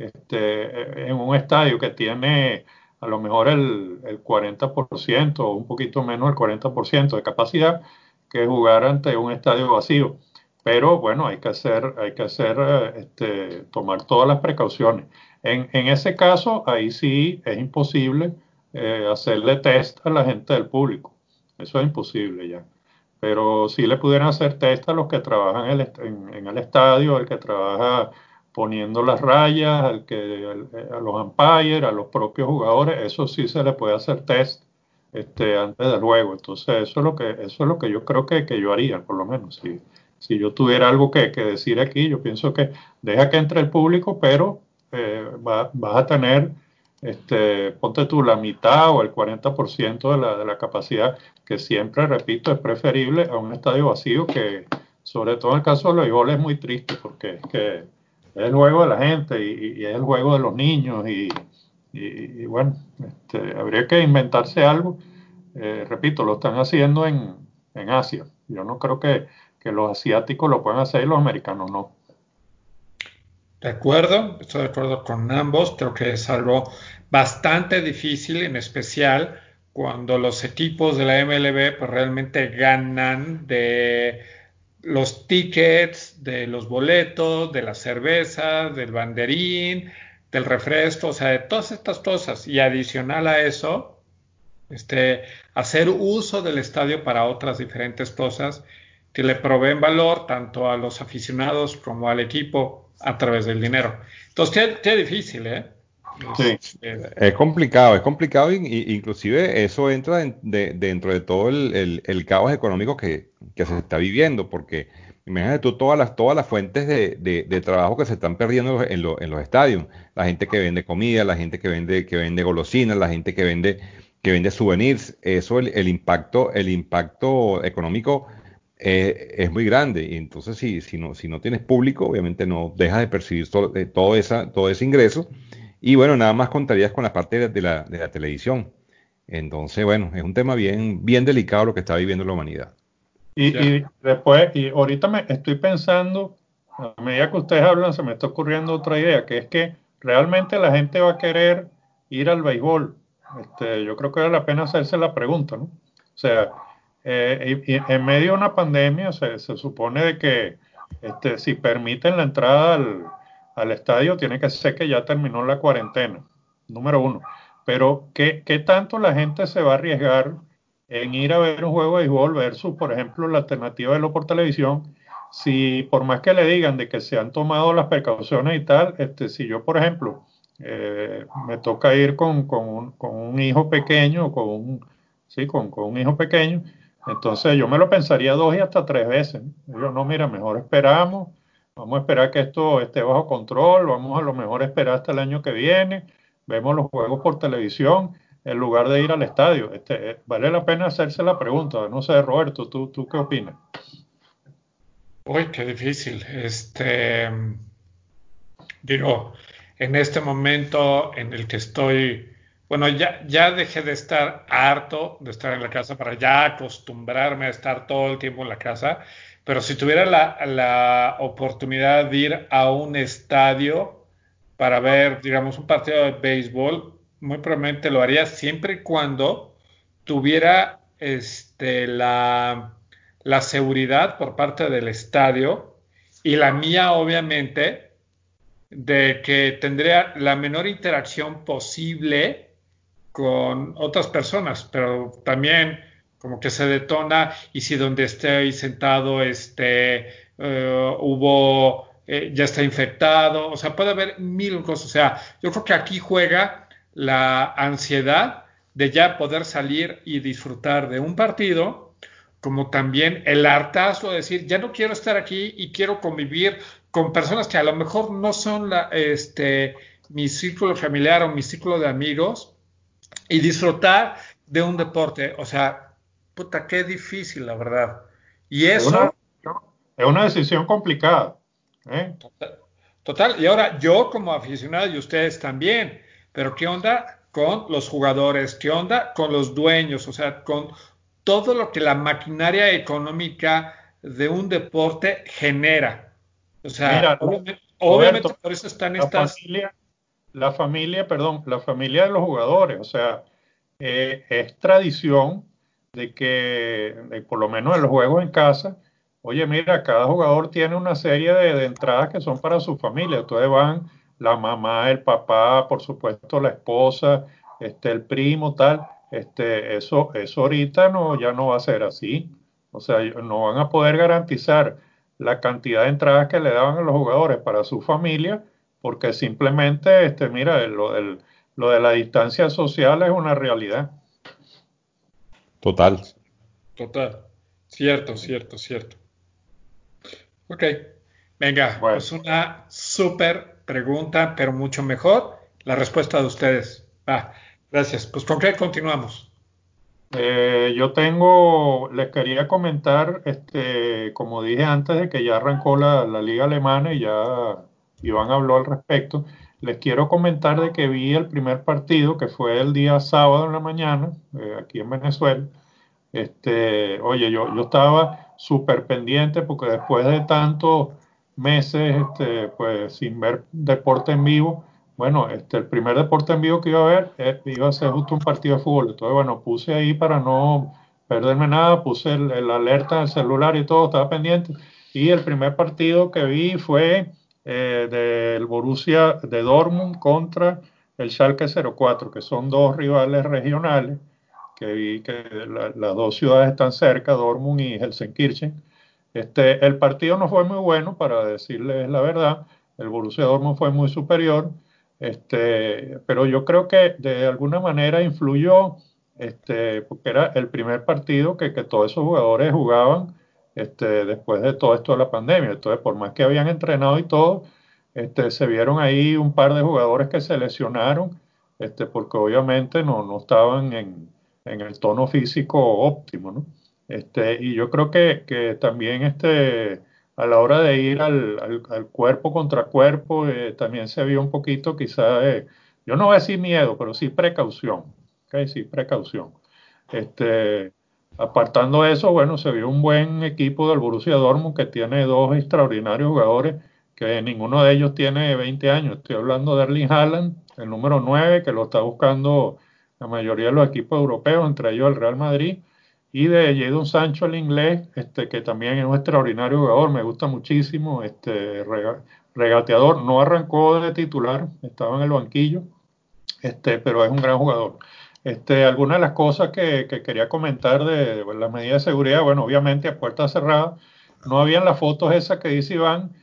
este, en un estadio que tiene a lo mejor el, el cuarenta por ciento o un poquito menos del cuarenta por ciento de capacidad que jugar ante un estadio vacío. Pero bueno, hay que hacer, hay que hacer, eh, este, tomar todas las precauciones. En, en ese caso, ahí sí es imposible eh, hacerle test a la gente del público. Eso es imposible ya. Pero sí le pudieran hacer test a los que trabajan en el, est- en- en el estadio, al que trabaja poniendo las rayas, al que, al- a los umpires, a los propios jugadores, eso sí se le puede hacer test este, antes del juego. Entonces, eso es lo que, eso es lo que yo creo que, que yo haría, por lo menos. Si, si yo tuviera algo que, que decir aquí, yo pienso que deja que entre el público, pero eh, va- vas a tener, este, ponte tú, la mitad o el cuarenta por ciento de la, de la capacidad, que siempre, repito, es preferible a un estadio vacío que, sobre todo en el caso de los béisbol, es muy triste porque es que es el juego de la gente y, y es el juego de los niños y, y- y bueno, este, habría que inventarse algo. Eh, repito, lo están haciendo en, en Asia. Yo no creo que, que los asiáticos lo puedan hacer y los americanos no. De acuerdo, estoy de acuerdo con ambos. Creo que es algo bastante difícil, en especial cuando los equipos de la M L B pues, realmente ganan de los tickets, de los boletos, de la cerveza, del banderín, del refresco, o sea, de todas estas cosas. Y adicional a eso, este, hacer uso del estadio para otras diferentes cosas que le proveen valor tanto a los aficionados como al equipo a través del dinero. Entonces, qué, qué difícil, ¿eh? Sí, Este, Es complicado, es complicado, y, y- inclusive eso entra en- de- dentro de todo el, el- el caos económico que, que se está viviendo, porque imagínate tú todas las, todas las fuentes de, de- de trabajo que se están perdiendo en, lo- en los estadios, la gente que vende comida, la gente que vende, que vende golosinas, la gente que vende, que vende souvenirs, eso el, el impacto, el impacto económico eh, es muy grande, y entonces si, si no, si no tienes público, obviamente no dejas de percibir todo, eh, todo esa, todo ese ingreso. Y bueno, nada más contarías con la parte de, de la, de la televisión. Entonces, bueno, es un tema bien, bien delicado lo que está viviendo la humanidad. y, ya. y después, y ahorita me estoy pensando, a medida que ustedes hablan, se me está ocurriendo otra idea, que es que realmente la gente va a querer ir al béisbol. Este, yo creo que vale la pena hacerse la pregunta, ¿no? O sea, eh, y- y en medio de una pandemia se, se supone de que este, si permiten la entrada al, al estadio, tiene que ser que ya terminó la cuarentena, número uno. Pero, ¿qué, qué tanto la gente se va a arriesgar en ir a ver un juego de béisbol versus, por ejemplo, la alternativa de verlo por televisión? Si por más que le digan de que se han tomado las precauciones y tal, este, si yo, por ejemplo, eh, me toca ir con, con un, con un hijo pequeño, con un, sí, con, con un hijo pequeño, entonces yo me lo pensaría dos y hasta tres veces, ¿no? Yo, no, mira, mejor esperamos, vamos a esperar que esto esté bajo control, vamos a lo mejor esperar hasta el año que viene, vemos los juegos por televisión en lugar de ir al estadio. Este, eh, vale la pena hacerse la pregunta. No sé, Roberto, ¿tú, tú qué opinas? Uy, qué difícil. Este, digo, en este momento en el que estoy, bueno, ya, ya dejé de estar harto de estar en la casa para ya acostumbrarme a estar todo el tiempo en la casa, pero si tuviera la, la oportunidad de ir a un estadio para ver, digamos, un partido de béisbol, muy probablemente lo haría siempre y cuando tuviera este, la, la seguridad por parte del estadio y la mía, obviamente de que tendría la menor interacción posible con otras personas, pero también como que se detona y si donde esté sentado este, eh, hubo, eh, ya está infectado, o sea, puede haber mil cosas, o sea, yo creo que aquí juega la ansiedad de ya poder salir y disfrutar de un partido, como también el hartazgo de decir, ya no quiero estar aquí y quiero convivir con personas que a lo mejor no son la, este, mi círculo familiar o mi círculo de amigos y disfrutar de un deporte. O sea, puta, qué difícil, la verdad. Y Es una, eso, es una decisión complicada, ¿eh? total, y ahora yo como aficionado y ustedes también, pero ¿qué onda con los jugadores? ¿Qué onda con los dueños? O sea, con todo lo que la maquinaria económica de un deporte genera. O sea, Mira, obviamente, obviamente Roberto, por eso están la estas. familia, la familia, perdón, la familia de los jugadores, o sea, eh, es tradición de que, de por lo menos en los juegos en casa, oye, mira, cada jugador tiene una serie de, de entradas que son para su familia. Entonces van la mamá, el papá, por supuesto, la esposa, este, el primo, tal, este, eso, eso ahorita no, ya no va a ser así. O sea, no van a poder garantizar la cantidad de entradas que le daban a los jugadores para su familia, porque simplemente, este, mira, lo del, lo de la distancia social es una realidad. Total. Total. Cierto, cierto, cierto. Ok. Venga, Bueno, pues una súper pregunta, pero mucho mejor la respuesta de ustedes. Va, gracias. Pues con qué continuamos. eh, yo tengo, les quería comentar, este, como dije antes de que ya arrancó la, la liga alemana y ya Iván habló al respecto, les quiero comentar de que vi el primer partido que fue el día sábado en la mañana, eh, aquí en Venezuela. Este, oye, yo, yo estaba súper pendiente porque después de tantos meses, este, pues sin ver deporte en vivo, bueno, este, el primer deporte en vivo que iba a ver eh, iba a ser justo un partido de fútbol. Entonces, bueno, puse ahí para no perderme nada, puse el, el alerta en el celular y todo, estaba pendiente. Y el primer partido que vi fue eh, del Borussia de Dortmund contra el Schalke cero cuatro, que son dos rivales regionales que vi que la, las dos ciudades están cerca, Dortmund y Helsenkirchen. Este, el partido no fue muy bueno, para decirles la verdad. El Borussia Dortmund fue muy superior, este, pero yo creo que de alguna manera influyó, este, porque era el primer partido que, que todos esos jugadores jugaban este, después de todo esto de la pandemia. Entonces, por más que habían entrenado y todo, este, se vieron ahí un par de jugadores que se lesionaron, este, porque obviamente no, no estaban en, en el tono físico óptimo, ¿no? Este, y yo creo que, que también este, a la hora de ir al, al- al cuerpo contra cuerpo, eh, también se vio un poquito quizá, eh, yo no voy a decir miedo, pero sí precaución, ¿ok? Sí, precaución. Este, apartando eso, bueno, se vio un buen equipo del Borussia Dortmund que tiene dos extraordinarios jugadores, que ninguno de ellos tiene veinte años. Estoy hablando de Erling Haaland, el número nueve, que lo está buscando la mayoría de los equipos europeos, entre ellos el Real Madrid, y de Jadon Sancho, el inglés, este, que también es un extraordinario jugador, me gusta muchísimo, este, rega- regateador, no arrancó de titular, estaba en el banquillo, este, pero es un gran jugador. Este, algunas de las cosas que, que quería comentar de, de las medidas de seguridad, bueno, obviamente a puerta cerrada, no habían las fotos esas que dice Iván,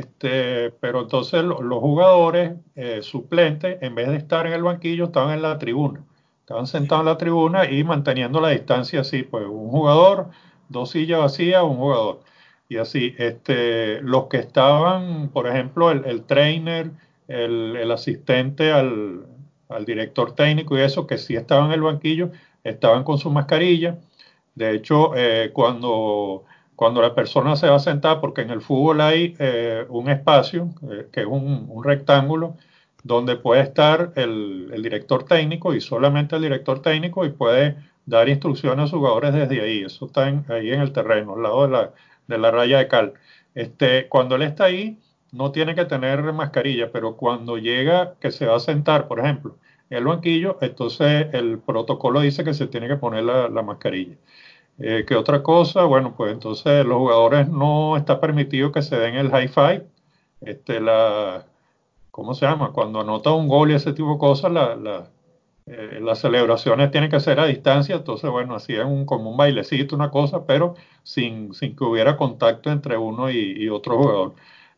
este, pero entonces lo- los jugadores eh, suplentes, en vez de estar en el banquillo, estaban en la tribuna. Estaban sentados en la tribuna y manteniendo la distancia así, pues un jugador, dos sillas vacías, un jugador. Y así, este, los que estaban, por ejemplo, el, el trainer, el, el asistente al, al director técnico y eso, que sí estaban en el banquillo, estaban con su mascarilla. De hecho, eh, cuando, cuando la persona se va a sentar, porque en el fútbol hay eh, un espacio, eh, que es un, un rectángulo, donde puede estar el, el director técnico y solamente el director técnico y puede dar instrucciones a los jugadores desde ahí. Eso está en- ahí en el terreno, al lado de la, de la raya de cal. Este, cuando él está ahí, no tiene que tener mascarilla, pero cuando llega que se va a sentar, por ejemplo, en el banquillo, entonces el protocolo dice que se tiene que poner la, la mascarilla. Eh, ¿qué otra cosa? Bueno, pues entonces los jugadores no está permitido que se den el high five, este, la, ¿cómo se llama? Cuando anota un gol y ese tipo de cosas, la, la, eh, las celebraciones tienen que ser a distancia, entonces, bueno, hacían un, como un bailecito, una cosa, pero sin, sin que hubiera contacto entre uno y, y otro jugador.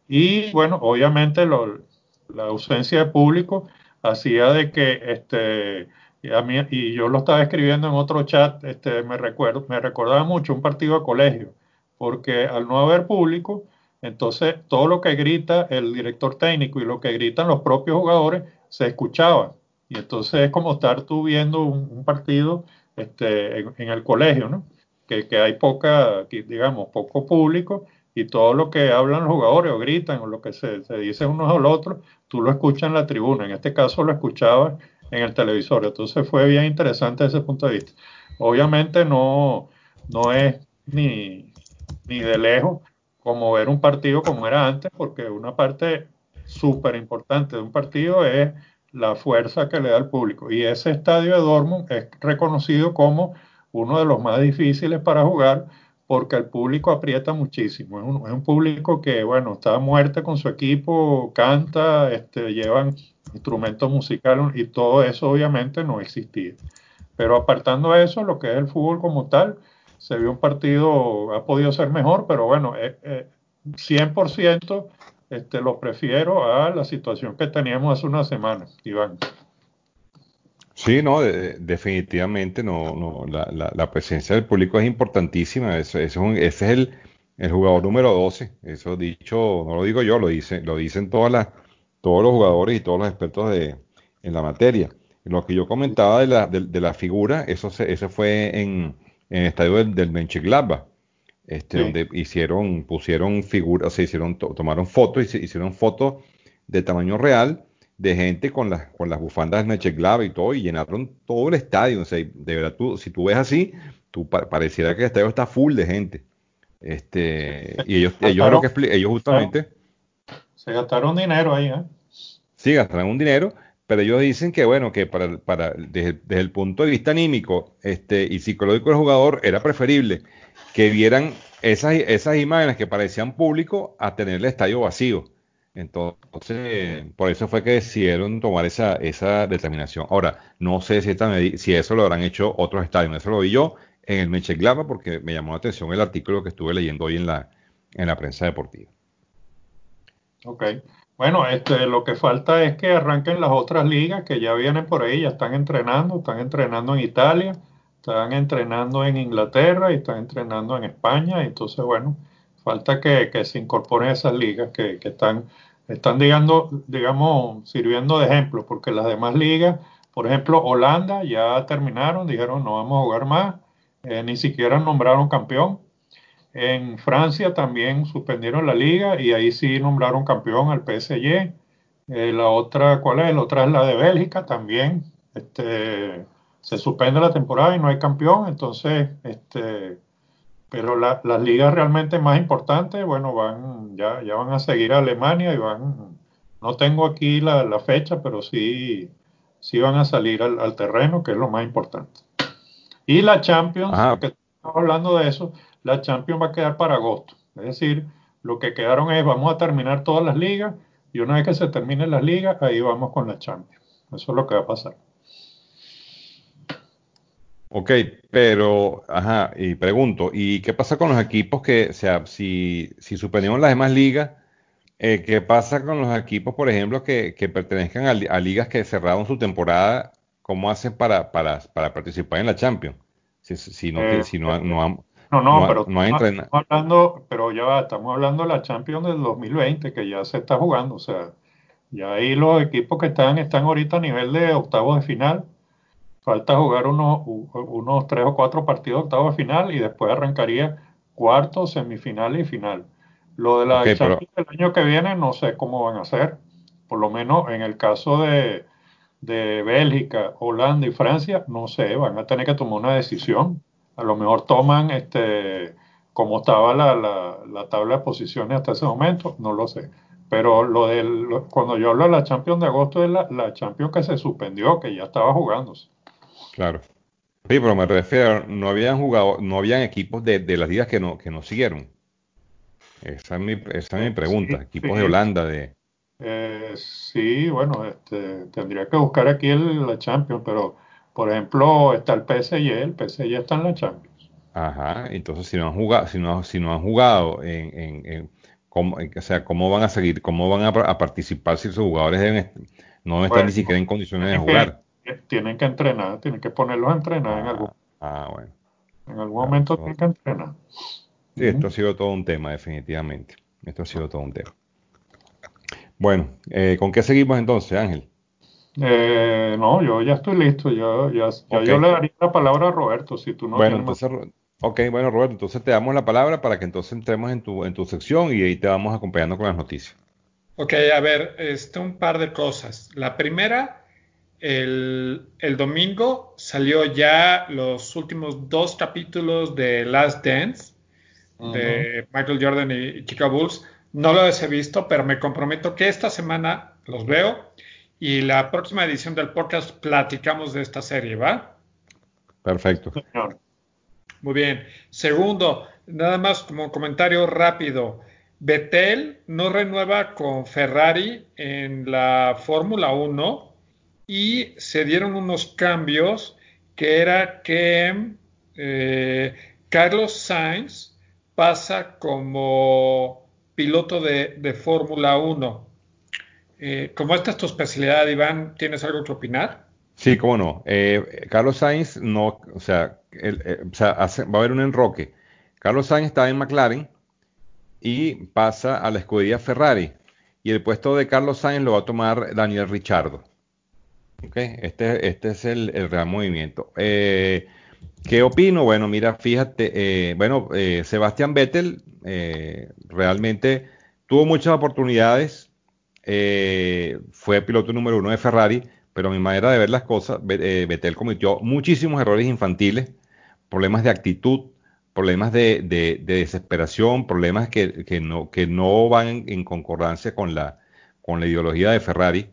Y bueno, obviamente lo- la ausencia de público hacía de que, este, y a mí, y yo lo estaba escribiendo en otro chat, este, me recuerdo, me recordaba mucho un partido de colegio, porque al no haber público, entonces todo lo que grita el director técnico y lo que gritan los propios jugadores se escuchaba. Y entonces es como estar tú viendo un, un partido este, en, en el colegio, ¿no? Que, que hay poca, que, digamos, poco público y todo lo que hablan los jugadores o gritan o lo que se, se dicen unos al otro, tú lo escuchas en la tribuna. En este caso lo escuchabas en el televisor. Entonces fue bien interesante desde ese punto de vista. Obviamente no, no es ni, ni de lejos como ver un partido como era antes, porque una parte súper importante de un partido es la fuerza que le da al público. Y ese estadio de Dortmund es reconocido como uno de los más difíciles para jugar porque el público aprieta muchísimo. Es un, es un público que, bueno, está a muerte con su equipo, canta, este, llevan instrumentos musicales y todo eso obviamente no existía. Pero apartando eso, lo que es el fútbol como tal, se vio un partido, ha podido ser mejor, pero bueno, eh, eh, cien por ciento este, lo prefiero a la situación que teníamos hace unas semanas, Iván. Sí, no, de- definitivamente no, no, la, la- la presencia del público es importantísima. Eso, eso es un- ese es el, el jugador número doce. Eso dicho, no lo digo yo, lo dicen, lo dicen todas las, todos los jugadores y todos los expertos de, en la materia. Lo que yo comentaba de la, de, de la figura, eso, se, eso fue en, en el estadio del, del Mönchengladbach, este, Sí, donde hicieron, pusieron figuras, se hicieron, to- tomaron fotos y se hicieron fotos de tamaño real de gente con las, con las bufandas del Mönchengladbach y todo, y llenaron todo el estadio. O sea, de verdad, tú, si tú ves así, tú pa- pareciera que el estadio está full de gente. Este, y ellos, ellos lo gastaron, que expli- ellos justamente se gastaron dinero ahí, ¿eh? sí gastarán un dinero, pero ellos dicen que bueno, que para, para desde, desde el punto de vista anímico, este, y psicológico del jugador era preferible que vieran esas, esas imágenes que parecían público a tener el estadio vacío. Entonces, por eso fue que decidieron tomar esa, esa determinación. Ahora, no sé si, esta medi- si eso lo habrán hecho otros estadios. Eso lo vi yo en el Mönchengladbach porque me llamó la atención el artículo que estuve leyendo hoy en la, en la prensa deportiva. Ok. Bueno, este, lo que falta es que arranquen las otras ligas que ya vienen por ahí, ya están entrenando, están entrenando en Italia, están entrenando en Inglaterra y están entrenando en España. Entonces, bueno, falta que, que se incorporen esas ligas que, que están, están digamos, digamos, sirviendo de ejemplo, porque las demás ligas, por ejemplo, Holanda ya terminaron, dijeron no vamos a jugar más, eh, ni siquiera nombraron campeón. En Francia también suspendieron la liga y ahí sí nombraron campeón al P S G. Eh, la otra, ¿cuál es? La otra es la de Bélgica también. Este, se suspende la temporada y no hay campeón. Entonces, este, pero la- las ligas realmente más importantes, bueno, van, ya, ya van a seguir a Alemania y van, no tengo aquí la, la fecha, pero sí, sí van a salir al, al terreno, que es lo más importante. Y la Champions, ya Ajá. que estamos hablando de eso, la Champions va a quedar para agosto. Es decir, lo que quedaron es, vamos a terminar todas las ligas y una vez que se terminen las ligas, ahí vamos con la Champions. Eso es lo que va a pasar. Ok, pero, ajá, y pregunto, ¿y qué pasa con los equipos que, o sea, si, si suspendieron las demás ligas, eh, qué pasa con los equipos, por ejemplo, que, que pertenezcan a, li- a ligas que cerraron su temporada? ¿Cómo hacen para, para, para participar en la Champions? Si, si no, Eh, te- si no, han- no han, no, no no, han- pero no han estamos entrenado. hablando, pero ya va, estamos hablando de la Champions del dos mil veinte, que ya se está jugando. O sea, ya ahí los equipos que están, están ahorita a nivel de octavos de final. Falta jugar unos, u- unos tres o cuatro partidos de octavos de final y después arrancaría cuartos, semifinales y final. Lo de Ok, la pero, Champions del año que viene no sé cómo van a hacer. Por lo menos en el caso de, de Bélgica, Holanda y Francia, no sé, van a tener que tomar una decisión. A lo mejor toman este, como estaba la, la, la tabla de posiciones hasta ese momento, no lo sé. Pero lo del, lo- cuando yo hablo de la Champions de agosto es la, la Champions que se suspendió, que ya estaba jugándose. claro. Sí, pero me refiero, no habían jugado, no habían equipos de, de las ligas que no, que no siguieron. Esa es mi, esa es mi Eh, pregunta. sí, Equipos de sí, Holanda, de, eh, sí, bueno, este, tendría que buscar aquí el, la Champions, pero por ejemplo está el P S G, el P S G está en la Champions. ajá, entonces si no han jugado, si no, si no han jugado en, en, en cómo, en- o sea, cómo van a seguir, cómo van a, a participar si sus jugadores deben est- no están Bueno, ni siquiera en condiciones de tienen jugar. que, tienen que entrenar, tienen que ponerlos a entrenar en algún, Ah, ah, bueno, en algún claro, momento, eso- tienen que entrenar. sí, esto ha Ujú. sido todo un tema, definitivamente. Esto ha sido todo un tema. Bueno, eh, ¿con qué seguimos entonces, Ángel? Eh, no, yo ya estoy listo, ya, ya, ya Ok, yo le daría la palabra a Roberto si tú no bueno, tienes más. entonces, Ro- ok, bueno, Roberto, entonces te damos la palabra para que entonces entremos en tu, en tu sección y ahí te vamos acompañando con las noticias. Ok, a ver, este, un par de cosas. La primera, el, el domingo salió ya los últimos dos capítulos de Last Dance Ujú. de Michael Jordan y Chicago Bulls. No los he visto, pero me comprometo que esta semana los veo y la próxima edición del podcast platicamos de esta serie, ¿va? Perfecto. Señor. Muy bien. Segundo, nada más como comentario rápido. Vettel no renueva con Ferrari en la Fórmula uno y se dieron unos cambios que era que eh, Carlos Sainz pasa como piloto de, de Fórmula uno. Eh, como esta es tu especialidad, Iván, ¿tienes algo que opinar? Sí, cómo no. Eh, Carlos Sainz no, o sea, el- eh, o sea, hace- va a haber un enroque. Carlos Sainz está en McLaren y pasa a la escudería Ferrari. Y el puesto de Carlos Sainz lo va a tomar Daniel Ricciardo. ¿Ok? Este, este es el, el real movimiento. Eh, ¿qué opino? Bueno, mira, fíjate, eh, bueno, eh, Sebastián Vettel eh, realmente tuvo muchas oportunidades, eh, fue piloto número uno de Ferrari, pero a mi manera de ver las cosas, Ve- eh, Vettel cometió muchísimos errores infantiles, problemas de actitud, problemas de, de- de desesperación, problemas que, que no, que no van en, en concordancia con la, con la ideología de Ferrari,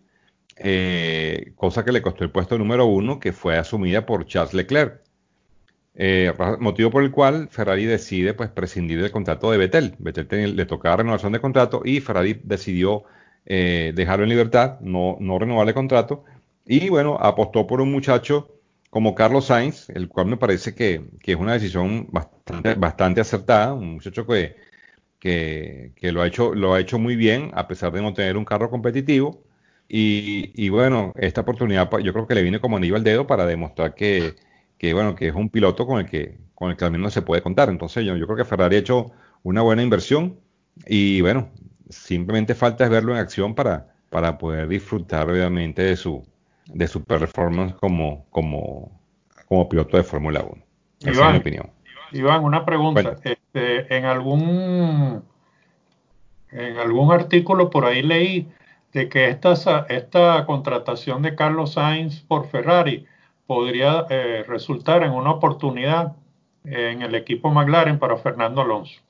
eh, cosa que le costó el puesto número uno, que fue asumida por Charles Leclerc. Eh, ra- motivo por el cual Ferrari decide pues prescindir del contrato de Vettel. Vettel tenía- le tocaba renovación de contrato y Ferrari decidió eh, dejarlo en libertad, no, no renovarle contrato. Y bueno, apostó por un muchacho como Carlos Sainz, el cual me parece que, que es una decisión bastante, bastante acertada, un muchacho que, que, que lo ha hecho, lo ha hecho muy bien a pesar de no tener un carro competitivo. Y, y bueno, esta oportunidad pa- yo creo que le viene como anillo al dedo para demostrar que, que, bueno, que es un piloto con el que, con el que al menos se puede contar. Entonces yo, yo creo que Ferrari ha hecho una buena inversión y bueno, simplemente falta es verlo en acción para, para poder disfrutar obviamente de su, de su performance como, como, como piloto de Fórmula Uno. Esa es mi Iván, opinión. Iván, una pregunta. Cuenta. Este, en algún, en algún artículo por ahí leí de que esta, sa- esta contratación de Carlos Sainz por Ferrari podría eh, resultar en una oportunidad en el equipo McLaren para Fernando Alonso.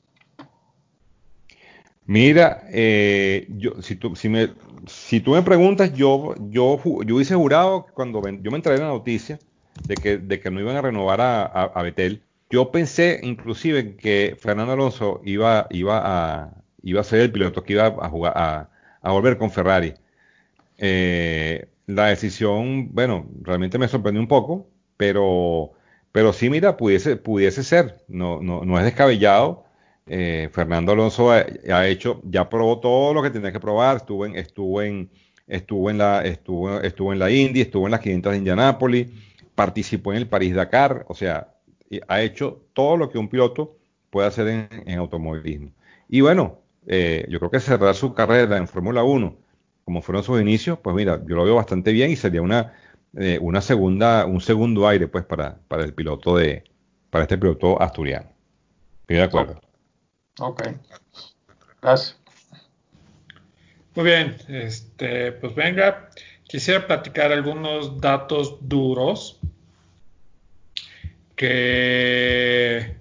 Mira, eh, yo, si tú, si me, si tú me preguntas, yo, yo, ju- yo hubiese jurado que cuando ven- yo me enteré de la noticia de que, de que no iban a renovar a, a, a Vettel, yo pensé inclusive que Fernando Alonso iba, iba a, iba a ser el piloto que iba a jugar, a, a volver con Ferrari. Eh, la decisión, bueno, realmente me sorprendió un poco, pero, pero sí, mira, pudiese, pudiese ser, no, no, no es descabellado. Eh, Fernando Alonso ha, ha hecho, ya probó todo lo que tenía que probar, estuvo en, estuvo en, estuvo en la, estuvo, estuvo en la Indy, estuvo en las quinientas de Indianápolis, participó en el París-Dakar, o sea, y ha hecho todo lo que un piloto puede hacer en, en automovilismo. Y bueno, eh, yo creo que cerrar su carrera en Fórmula Uno como fueron sus inicios, pues mira, yo lo veo bastante bien y sería una, eh, una segunda, un segundo aire pues para, para el piloto de, para este piloto asturiano. Estoy de Ok, acuerdo. ok, gracias. Muy bien, este, pues venga, quisiera platicar algunos datos duros que,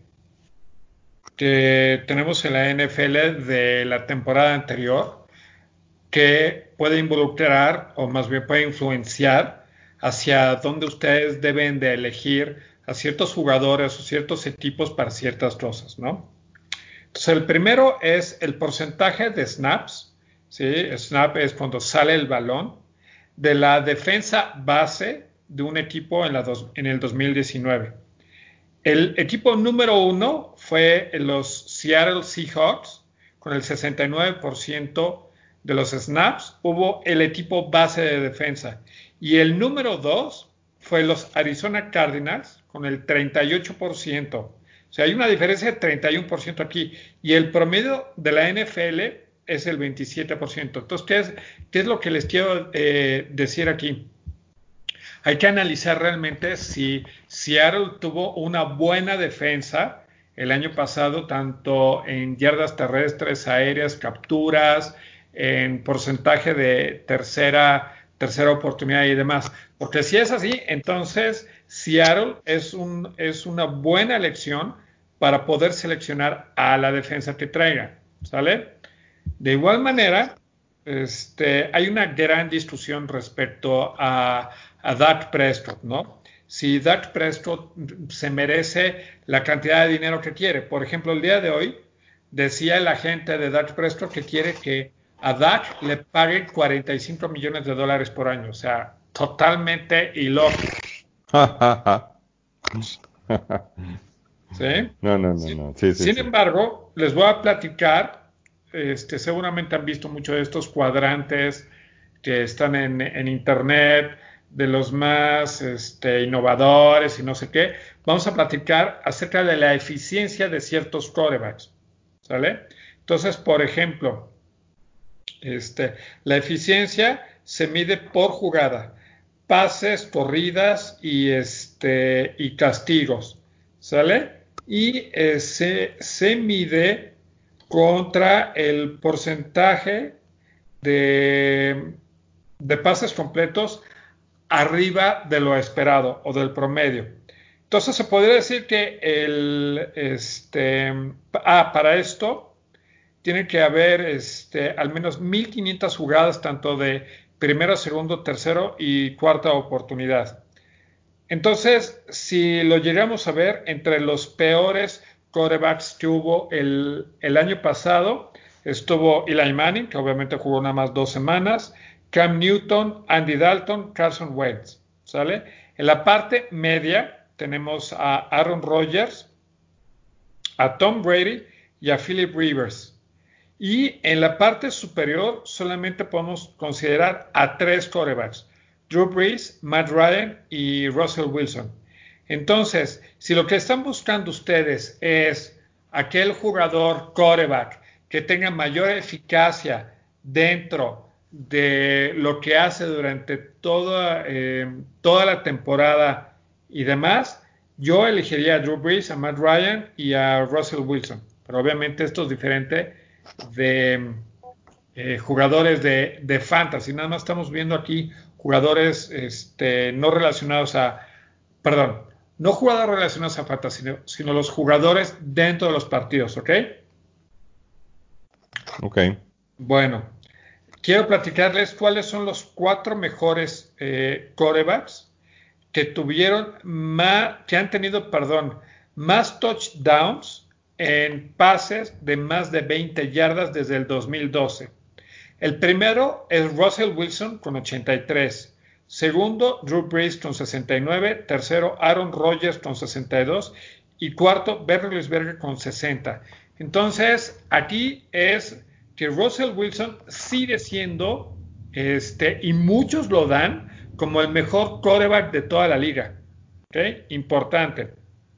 que tenemos en la N F L de la temporada anterior que puede involucrar o más bien puede influenciar hacia dónde ustedes deben de elegir a ciertos jugadores o ciertos equipos para ciertas cosas, ¿no? Entonces, el primero es el porcentaje de snaps, ¿sí? Snap es cuando sale el balón de la defensa base de un equipo en, la dos, en el dos mil diecinueve. El equipo número uno fue los Seattle Seahawks, con el sesenta y nueve por ciento de los snaps hubo el equipo base de defensa. Y el número dos fue los Arizona Cardinals, con el treinta y ocho por ciento. O sea, hay una diferencia de treinta y uno por ciento aquí. Y el promedio de la N F L es el veintisiete por ciento. Entonces, ¿qué es, qué es lo que les quiero eh, decir aquí? Hay que analizar realmente si Seattle tuvo una buena defensa el año pasado, tanto en yardas terrestres, aéreas, capturas, en porcentaje de tercera, tercera oportunidad y demás. Porque si es así, entonces Seattle es, un, es una buena elección para poder seleccionar a la defensa que traiga. ¿Sale? De igual manera, este, hay una gran discusión respecto a, a Dak Prescott, ¿no? si Dak Prescott se merece la cantidad de dinero que quiere. Por ejemplo, el día de hoy decía el agente de Dak Prescott que quiere que a Dak le paguen cuarenta y cinco millones de dólares por año. O sea, totalmente ilógico. ¿Sí? No, no, no, Sin, no. Sí, sí, sin sí. embargo, les voy a platicar, este, seguramente han visto mucho de estos cuadrantes que están en, en internet, de los más este, innovadores y no sé qué. Vamos a platicar acerca de la eficiencia de ciertos quarterbacks, ¿sale? Entonces, por ejemplo, este, la eficiencia se mide por jugada, pases, corridas y, este, y castigos, ¿sale? Y eh, se, se mide contra el porcentaje de, de pases completos arriba de lo esperado o del promedio. Entonces se podría decir que el, este, ah, para esto tiene que haber este, al menos mil quinientas jugadas, tanto de primero, segundo, tercero y cuarta oportunidad. Entonces, si lo llegamos a ver, entre los peores quarterbacks que hubo el, el año pasado, estuvo Eli Manning, que obviamente jugó nada más dos semanas, Cam Newton, Andy Dalton, Carson Wentz, ¿sale? En la parte media tenemos a Aaron Rodgers, a Tom Brady y a Philip Rivers. Y en la parte superior solamente podemos considerar a tres quarterbacks, Drew Brees, Matt Ryan y Russell Wilson. Entonces, si lo que están buscando ustedes es aquel jugador quarterback que tenga mayor eficacia dentro de lo que hace durante toda, eh, toda la temporada y demás, yo elegiría a Drew Brees, a Matt Ryan y a Russell Wilson. Pero obviamente esto es diferente de eh, jugadores de, de fantasy. Nada más estamos viendo aquí jugadores este, no relacionados a, perdón, no jugadores relacionados a fantasy, sino, sino los jugadores dentro de los partidos, ¿ok? Ok. Bueno, quiero platicarles cuáles son los cuatro mejores eh, quarterbacks que tuvieron más, que han tenido, perdón, más touchdowns en pases de más de veinte yardas desde el dos mil doce. El primero es Russell Wilson con ochenta y tres. Segundo, Drew Brees con sesenta y nueve. Tercero, Aaron Rodgers con sesenta y dos. Y cuarto, Ben Roethlisberger con sesenta. Entonces, aquí es que Russell Wilson sigue siendo, este, y muchos lo dan, como el mejor quarterback de toda la liga. ¿Okay? Importante.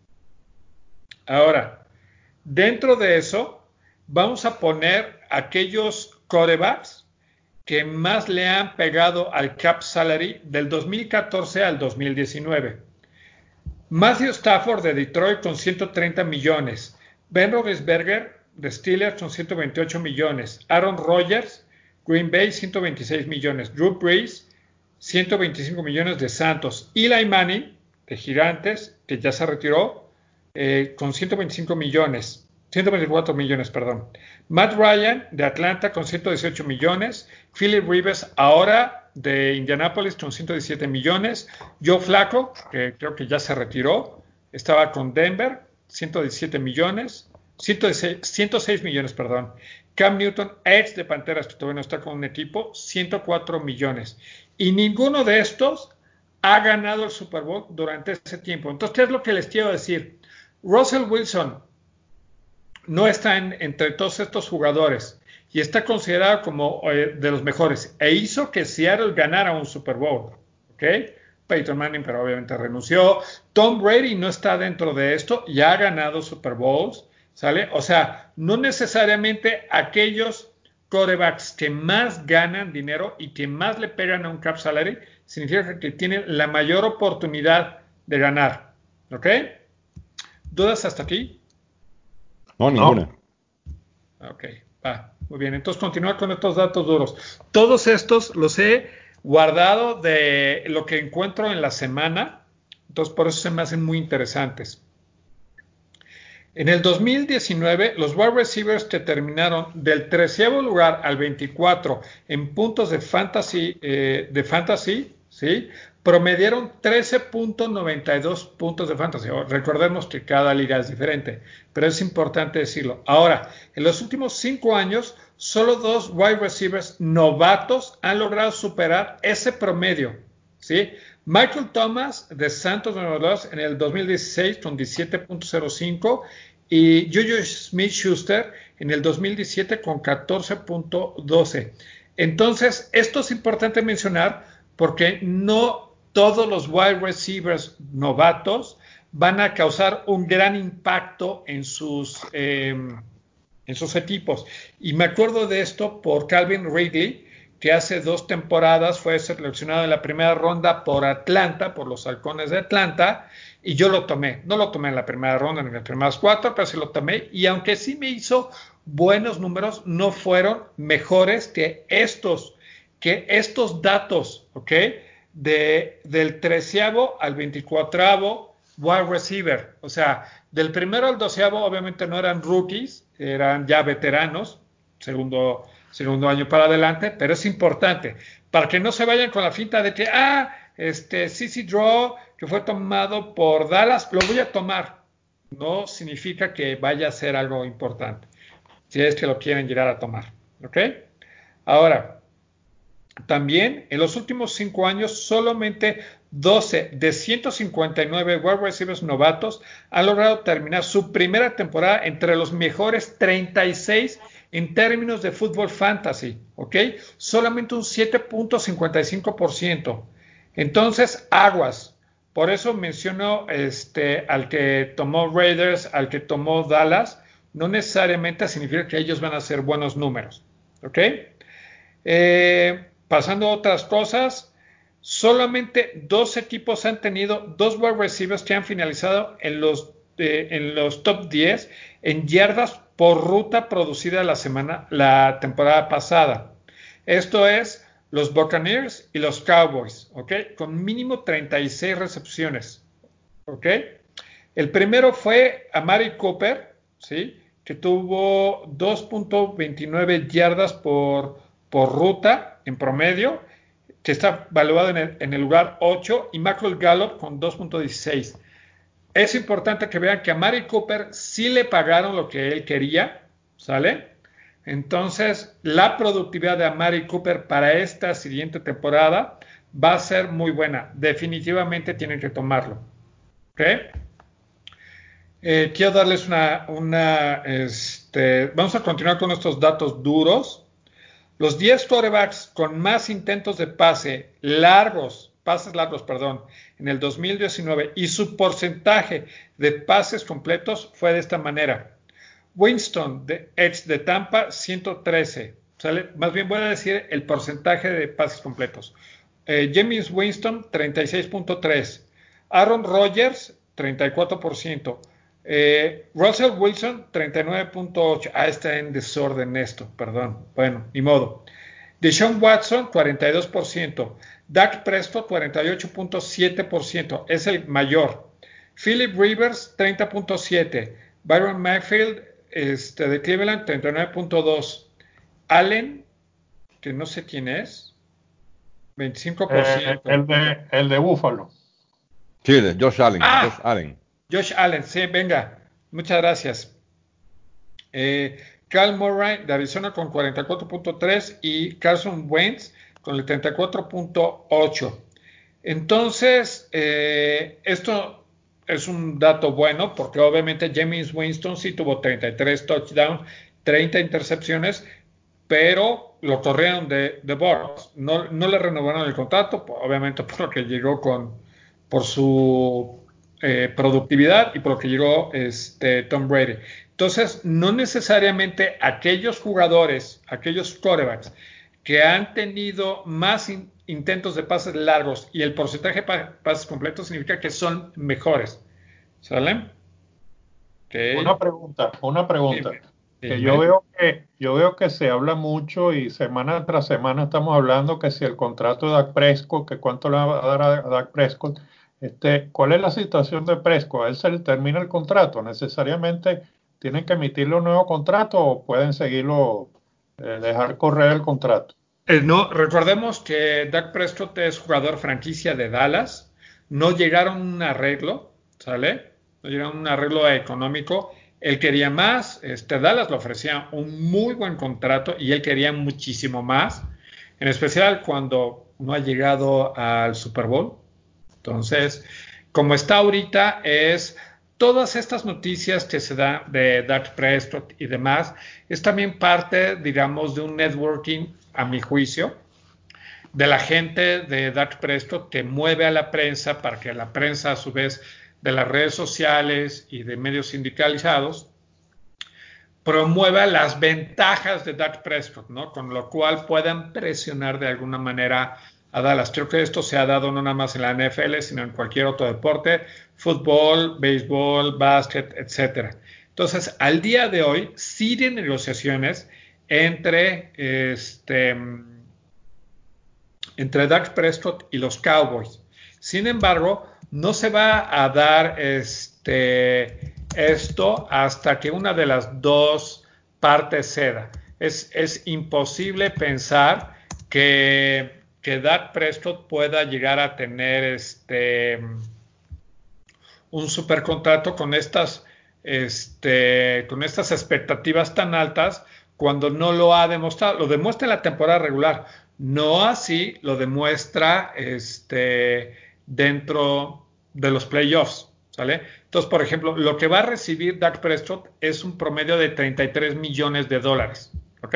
Ahora, dentro de eso, vamos a poner aquellos quarterbacks que más le han pegado al cap salary del dos mil catorce al dos mil diecinueve. Matthew Stafford de Detroit con ciento treinta millones. Ben Roethlisberger de Steelers con ciento veintiocho millones. Aaron Rodgers, Green Bay, ciento veintiséis millones. Drew Brees, ciento veinticinco millones de Santos. Eli Manning de Gigantes, que ya se retiró, eh, con ciento veinticinco millones. ciento veinticuatro millones, perdón. Matt Ryan de Atlanta con ciento dieciocho millones. Philip Rivers ahora de Indianapolis con ciento diecisiete millones. Joe Flacco, que creo que ya se retiró, estaba con Denver, ciento diecisiete millones. ciento seis millones, perdón. Cam Newton, ex de Panteras, que todavía no está con un equipo, ciento cuatro millones. Y ninguno de estos ha ganado el Super Bowl durante ese tiempo. Entonces, ¿qué es lo que les quiero decir? Russell Wilson no está en, entre todos estos jugadores y está considerado como eh, de los mejores e hizo que Seattle ganara un Super Bowl, ¿ok? Peyton Manning, pero obviamente renunció. Tom Brady no está dentro de esto y ha ganado Super Bowls, ¿sale? O sea, no necesariamente aquellos quarterbacks que más ganan dinero y que más le pegan a un cap salary significa que tienen la mayor oportunidad de ganar, ¿ok? ¿Dudas hasta aquí? No, ninguna. Ok, va, muy bien. Entonces, continuar con estos datos duros. Todos estos los he guardado de lo que encuentro en la semana, entonces por eso se me hacen muy interesantes. En el dos mil diecinueve, los wide receivers que terminaron del treceavo lugar al veinticuatro en puntos de fantasy, eh, de fantasy ¿sí? Promediaron trece punto noventa y dos puntos de fantasy. Recordemos que cada liga es diferente, pero es importante decirlo. Ahora, en los últimos cinco años, solo dos wide receivers novatos han logrado superar ese promedio, ¿sí? Michael Thomas de Santos de Nueva Orleans en el dos mil dieciséis con diecisiete punto cero cinco y Juju Smith-Schuster en el dos mil diecisiete con catorce punto doce. Entonces, esto es importante mencionar porque no todos los wide receivers novatos van a causar un gran impacto en sus, eh, en sus equipos. Y me acuerdo de esto por Calvin Ridley, que hace dos temporadas fue seleccionado en la primera ronda por Atlanta, por los Halcones de Atlanta, y yo lo tomé. No lo tomé en la primera ronda ni en las primeras cuatro, pero sí lo tomé. Y aunque sí me hizo buenos números, no fueron mejores que estos, que estos datos, ¿ok? De, del treceavo al veinticuatravo wide receiver. O sea, del primero al doceavo obviamente no eran rookies, eran ya veteranos, segundo, segundo año para adelante, pero es importante para que no se vayan con la finta de que, ah, este C C Draw, que fue tomado por Dallas, lo voy a tomar. No significa que vaya a ser algo importante, si es que lo quieren llegar a tomar, ¿ok? Ahora, también en los últimos cinco años, solamente doce de ciento cincuenta y nueve wide receivers novatos han logrado terminar su primera temporada entre los mejores treinta y seis en términos de fútbol fantasy, ¿ok? Solamente un siete punto cincuenta y cinco por ciento. Entonces, aguas. Por eso menciono este, al que tomó Raiders, al que tomó Dallas, no necesariamente significa que ellos van a hacer buenos números, ¿ok? Eh, pasando a otras cosas, solamente dos equipos han tenido dos wide receivers que han finalizado en los, eh, en los top diez en yardas por ruta producida la semana, la temporada pasada. Esto es los Buccaneers y los Cowboys, ¿ok? Con mínimo treinta y seis recepciones, ¿ok? El primero fue Amari Cooper, ¿sí? Que tuvo dos punto veintinueve yardas por, por ruta en promedio, que está valuado en el, en el lugar ocho, y Michael Gallup con dos punto dieciséis. Es importante que vean que a Amari Cooper sí le pagaron lo que él quería, ¿sale? Entonces, la productividad de Amari Cooper para esta siguiente temporada va a ser muy buena. Definitivamente tienen que tomarlo, ¿ok? Eh, quiero darles una, una este, vamos a continuar con estos datos duros. Los diez quarterbacks con más intentos de pase largos, pases largos, perdón, en el dos mil diecinueve y su porcentaje de pases completos fue de esta manera. Winston, de ex de Tampa, ciento trece. ¿Sale? Más bien voy a decir el porcentaje de pases completos. Eh, James Winston, treinta y seis punto tres. Aaron Rodgers, treinta y cuatro por ciento. Eh, Russell Wilson, treinta y nueve punto ocho. Ah, está en desorden esto, perdón. Bueno, ni modo. Deshaun Watson, cuarenta y dos por ciento. Dak Prescott, cuarenta y ocho punto siete por ciento. Es el mayor. Philip Rivers, treinta punto siete. Byron Mayfield, este, de Cleveland, treinta y nueve punto dos. Allen, que no sé quién es, veinticinco por ciento. Eh, el, de, el de Buffalo. Sí, de Josh Allen. Ah, Josh Allen. Josh Allen, sí, venga. Muchas gracias. Eh, Kyle Murray de Arizona con cuarenta y cuatro punto tres y Carson Wentz con el treinta y cuatro punto ocho. Entonces, eh, esto es un dato bueno porque obviamente James Winston sí tuvo treinta y tres touchdowns, treinta intercepciones, pero lo corrieron de, de Bucs. No, no le renovaron el contrato, obviamente por lo que llegó con, por su eh, productividad y por lo que llegó este, Tom Brady. Entonces, no necesariamente aquellos jugadores, aquellos quarterbacks que han tenido más in, intentos de pases largos y el porcentaje de pa pases completos significa que son mejores. ¿Sale? Okay. Una pregunta, una pregunta. Dime, Que dime. yo veo que yo veo que se habla mucho y semana tras semana estamos hablando que si el contrato de Dak Prescott, que cuánto le va a dar a Dak Prescott, este, ¿cuál es la situación de Prescott? ¿A él se le termina el contrato? ¿Necesariamente tienen que emitirle un nuevo contrato o pueden seguirlo, eh, dejar correr el contrato? Eh, no, recordemos que Dak Prescott es jugador franquicia de Dallas. No llegaron a un arreglo, ¿sale? No llegaron a un arreglo económico. Él quería más. Este, Dallas le ofrecía un muy buen contrato y él quería muchísimo más. En especial cuando no ha llegado al Super Bowl. Entonces, como está ahorita, es todas estas noticias que se dan de Dak Prescott y demás, es también parte, digamos, de un networking, a mi juicio, de la gente de Dak Prescott que mueve a la prensa para que la prensa, a su vez, de las redes sociales y de medios sindicalizados, promueva las ventajas de Dak Prescott, ¿no? Con lo cual puedan presionar de alguna manera a Dallas. Creo que esto se ha dado no nada más en la N F L, sino en cualquier otro deporte, fútbol, béisbol, básquet, etcétera. Entonces, al día de hoy, siguen negociaciones entre, este, entre Dak Prescott y los Cowboys. Sin embargo, no se va a dar este, esto hasta que una de las dos partes ceda. Es, es imposible pensar que, que Dak Prescott pueda llegar a tener este, un supercontrato con estas, este, con estas expectativas tan altas cuando no lo ha demostrado. Lo demuestra en la temporada regular, no así lo demuestra este, dentro de los playoffs, ¿sale? Entonces, por ejemplo, lo que va a recibir Dak Prescott es un promedio de treinta y tres millones de dólares, ¿ok?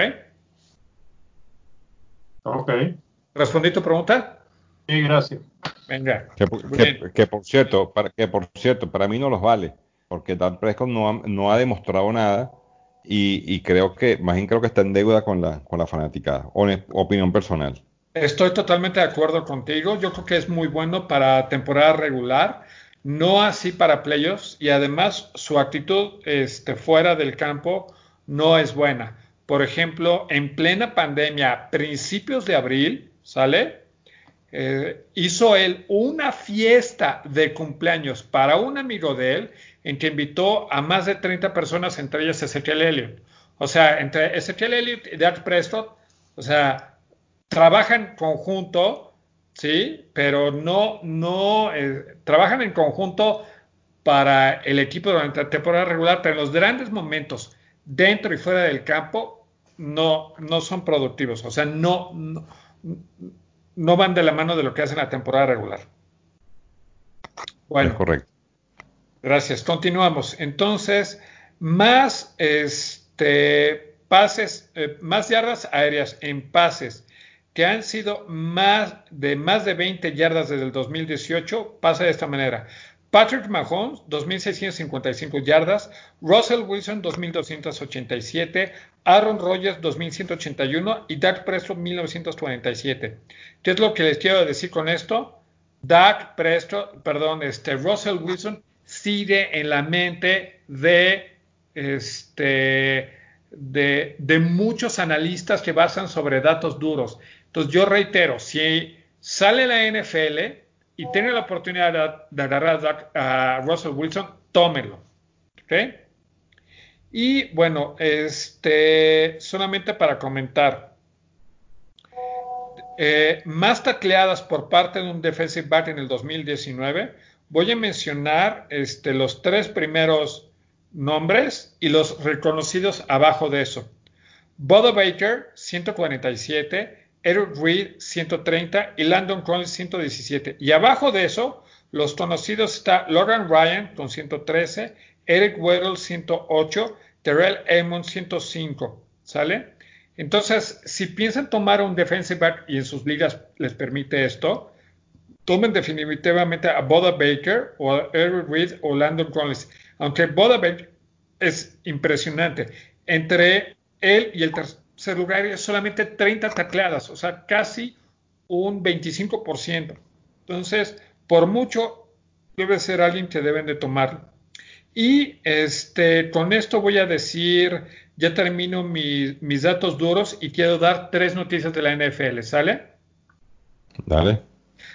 Ok, ¿Respondí tu pregunta? sí, gracias. Venga, Que, por- muy que- bien. que por cierto, para, que por cierto, para mí no los vale, porque Dak Prescott no ha, no ha demostrado nada y, y creo que, más bien creo que está en deuda con la, con la fanaticada, Hone- opinión personal. Estoy totalmente de acuerdo contigo. Yo creo que es muy bueno para temporada regular, no así para playoffs, y además su actitud este, fuera del campo no es buena. Por ejemplo, en plena pandemia, principios de abril, ¿sale? Eh, hizo él una fiesta de cumpleaños para un amigo de él en que invitó a más de treinta personas, entre ellas Ezequiel Elliott. O sea, entre Ezequiel Elliott y Dak Prescott, o sea, trabajan en conjunto, ¿sí? Pero no, no, eh, trabajan en conjunto para el equipo durante la temporada regular, pero en los grandes momentos, dentro y fuera del campo, no, no son productivos. O sea, no, no, no van de la mano de lo que hacen la temporada regular. Es Bueno, correcto. gracias. Continuamos. Entonces, más este, pases, eh, más yardas aéreas en pases que han sido más de más de veinte yardas desde el dos mil dieciocho, pasa de esta manera. Patrick Mahomes, dos mil seiscientas cincuenta y cinco yardas. Russell Wilson, dos mil doscientas ochenta y siete. Aaron Rodgers, dos mil ciento ochenta y uno. Y Dak Prescott, mil novecientos cuarenta y siete. ¿Qué es lo que les quiero decir con esto? Dak Prescott, perdón, este Russell Wilson sigue en la mente de, este, de, de muchos analistas que basan sobre datos duros. Entonces yo reitero, si sale la N F L y tiene la oportunidad de, de agarrar a, Dak, a Russell Wilson, tómenlo. ¿Okay? Y bueno, este, solamente para comentar, eh, más tacleadas por parte de un defensive back en el dos mil diecinueve, voy a mencionar este, los tres primeros nombres y los reconocidos abajo de eso. Budda Baker, ciento cuarenta y siete, Eric Reed, ciento treinta y Landon Collins, ciento diecisiete. Y abajo de eso, los conocidos está Logan Ryan con ciento trece, Eric Weddle, ciento ocho, Terrell Emmons, ciento cinco. ¿Sale? Entonces, si piensan tomar un defensive back y en sus ligas les permite esto, tomen definitivamente a Budda Baker o a Eric Reed o Landon Collins. Aunque Budda Baker es impresionante. Entre él y el tercer lugar es solamente treinta tacleadas, o sea, casi un veinticinco por ciento. Entonces, por mucho, debe ser alguien que deben de tomar. Y este, con esto voy a decir, ya termino mi, mis datos duros y quiero dar tres noticias de la N F L, ¿sale? Dale.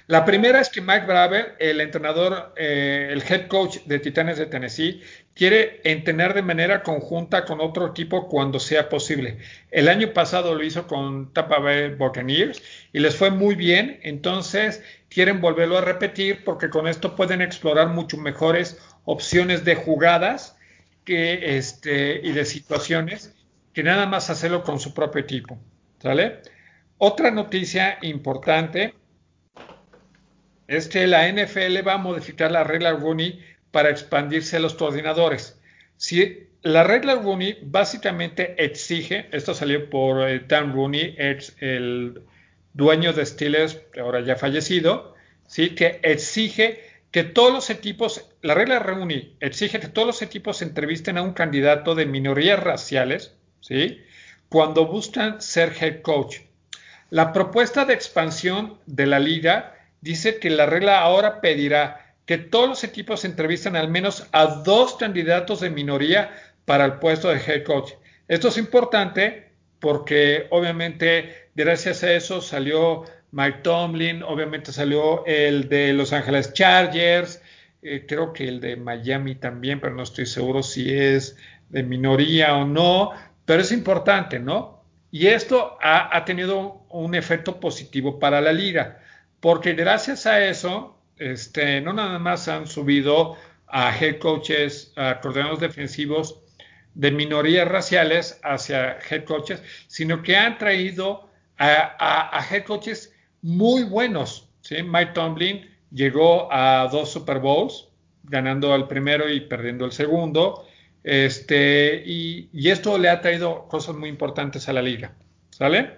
La primera es que Mike Braver, el entrenador, eh, el head coach de Titanes de Tennessee, quiere entrenar de manera conjunta con otro equipo cuando sea posible. El año pasado lo hizo con Tampa Bay Buccaneers y les fue muy bien, entonces quieren volverlo a repetir porque con esto pueden explorar mucho mejores opciones de jugadas que, este, y de situaciones que nada más hacerlo con su propio equipo. ¿Sale? Otra noticia importante es que la N F L va a modificar la regla Rooney para expandirse a los coordinadores. Si la regla Rooney básicamente exige, esto salió por eh, Dan Rooney, ex, el dueño de Steelers, ahora ya fallecido, ¿sí? Que exige que todos los equipos, la regla Rooney exige que todos los equipos entrevisten a un candidato de minorías raciales, ¿sí? Cuando buscan ser head coach. La propuesta de expansión de la liga dice que la regla ahora pedirá que todos los equipos entrevisten al menos a dos candidatos de minoría para el puesto de head coach. Esto es importante porque obviamente gracias a eso salió Mike Tomlin, obviamente salió el de Los Ángeles Chargers, eh, creo que el de Miami también, pero no estoy seguro si es de minoría o no, pero es importante, ¿no? Y esto ha, ha tenido un efecto positivo para la liga, porque gracias a eso, este, no nada más han subido a head coaches, a coordinadores defensivos de minorías raciales hacia head coaches, sino que han traído a, a, a head coaches muy buenos. ¿Sí? Mike Tomlin llegó a dos Super Bowls, ganando el primero y perdiendo el segundo. Este, y, y esto le ha traído cosas muy importantes a la liga. ¿Sale?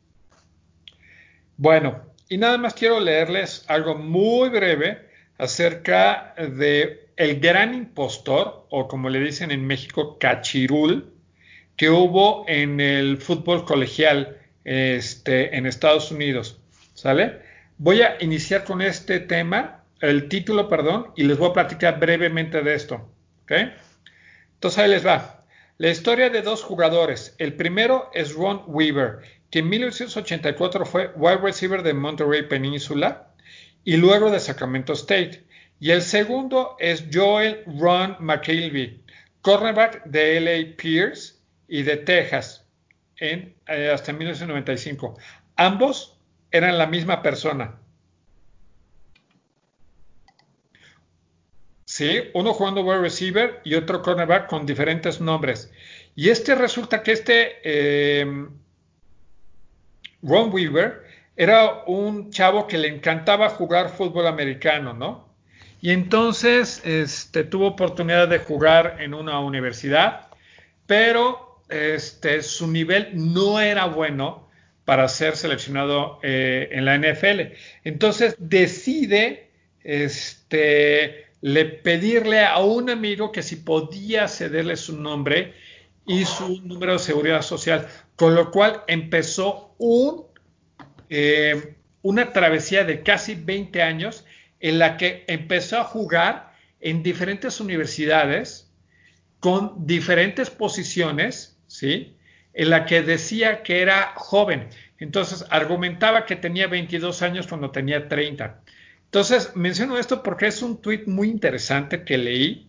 Bueno, y nada más quiero leerles algo muy breve acerca de el gran impostor, o como le dicen en México, cachirul, que hubo en el fútbol colegial este, en Estados Unidos. ¿Sale? Voy a iniciar con este tema, el título, perdón, y les voy a platicar brevemente de esto. ¿Ok? Entonces ahí les va. La historia de dos jugadores. El primero es Ron Weaver, que en mil novecientos ochenta y cuatro fue wide receiver de Monterey Península y luego de Sacramento State. Y el segundo es Joel Ron McKelvey, cornerback de L A Pierce y de Texas en, eh, hasta mil novecientos noventa y cinco. Ambos eran la misma persona. Sí, uno jugando wide receiver y otro cornerback con diferentes nombres. Y este resulta que este eh, Ron Weaver era un chavo que le encantaba jugar fútbol americano, ¿no? Y entonces este, tuvo oportunidad de jugar en una universidad, pero este, su nivel no era bueno para ser seleccionado eh, en la N F L. Entonces decide este, le pedirle a un amigo que si podía cederle su nombre y su número de seguridad social, con lo cual empezó un, eh, una travesía de casi veinte años en la que empezó a jugar en diferentes universidades con diferentes posiciones, ¿sí? En la que decía que era joven. Entonces argumentaba que tenía veintidós años cuando tenía treinta. Entonces menciono esto porque es un tuit muy interesante que leí,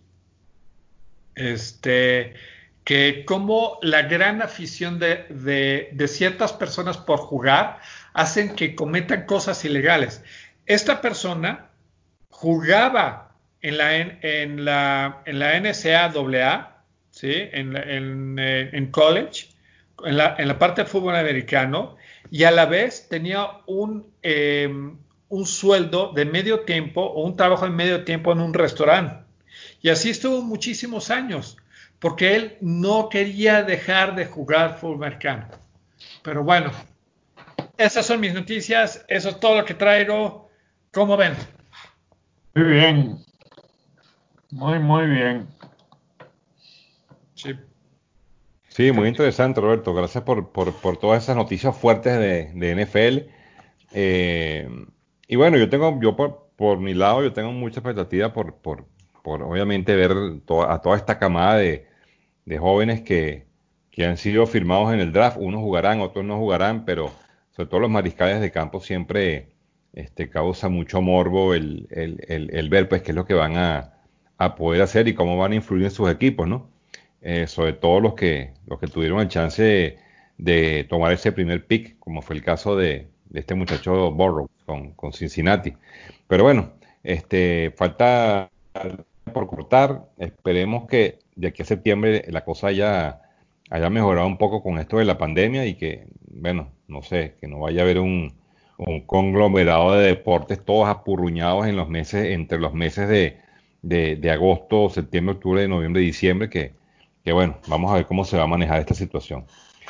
este, que como la gran afición de, de, de ciertas personas por jugar hacen que cometan cosas ilegales. Esta persona jugaba en la, en la, en la N C A A, ¿sí? en, en, en college, en la, en la parte de fútbol americano, y a la vez tenía un, eh, un sueldo de medio tiempo o un trabajo de medio tiempo en un restaurante. Y así estuvo muchísimos años, porque él no quería dejar de jugar fútbol americano. Pero bueno, esas son mis noticias, eso es todo lo que traigo. ¿Cómo ven? Muy bien, muy, muy bien. Sí. Sí, muy interesante, Roberto. Gracias por, por, por todas esas noticias fuertes de, de N F L. Eh, y bueno, yo tengo, yo por, por mi lado, yo tengo mucha expectativa por, por, por obviamente ver to- a toda esta camada de, de jóvenes que, que han sido firmados en el draft. Unos jugarán, otros no jugarán, pero sobre todo los mariscales de campo siempre este, causa mucho morbo el, el, el, el ver pues qué es lo que van a, a poder hacer y cómo van a influir en sus equipos, ¿no? Eh, sobre todo los que, los que tuvieron el chance de, de tomar ese primer pick, como fue el caso de, de este muchacho Burrow con, con Cincinnati. Pero bueno, este, falta por cortar. Esperemos que de aquí a septiembre la cosa haya, haya mejorado un poco con esto de la pandemia y que, bueno, no sé, que no vaya a haber un, un conglomerado de deportes todos apurruñados en los meses, entre los meses de, de, de agosto, septiembre, octubre, noviembre, diciembre, que, que bueno, vamos a ver cómo se va a manejar esta situación.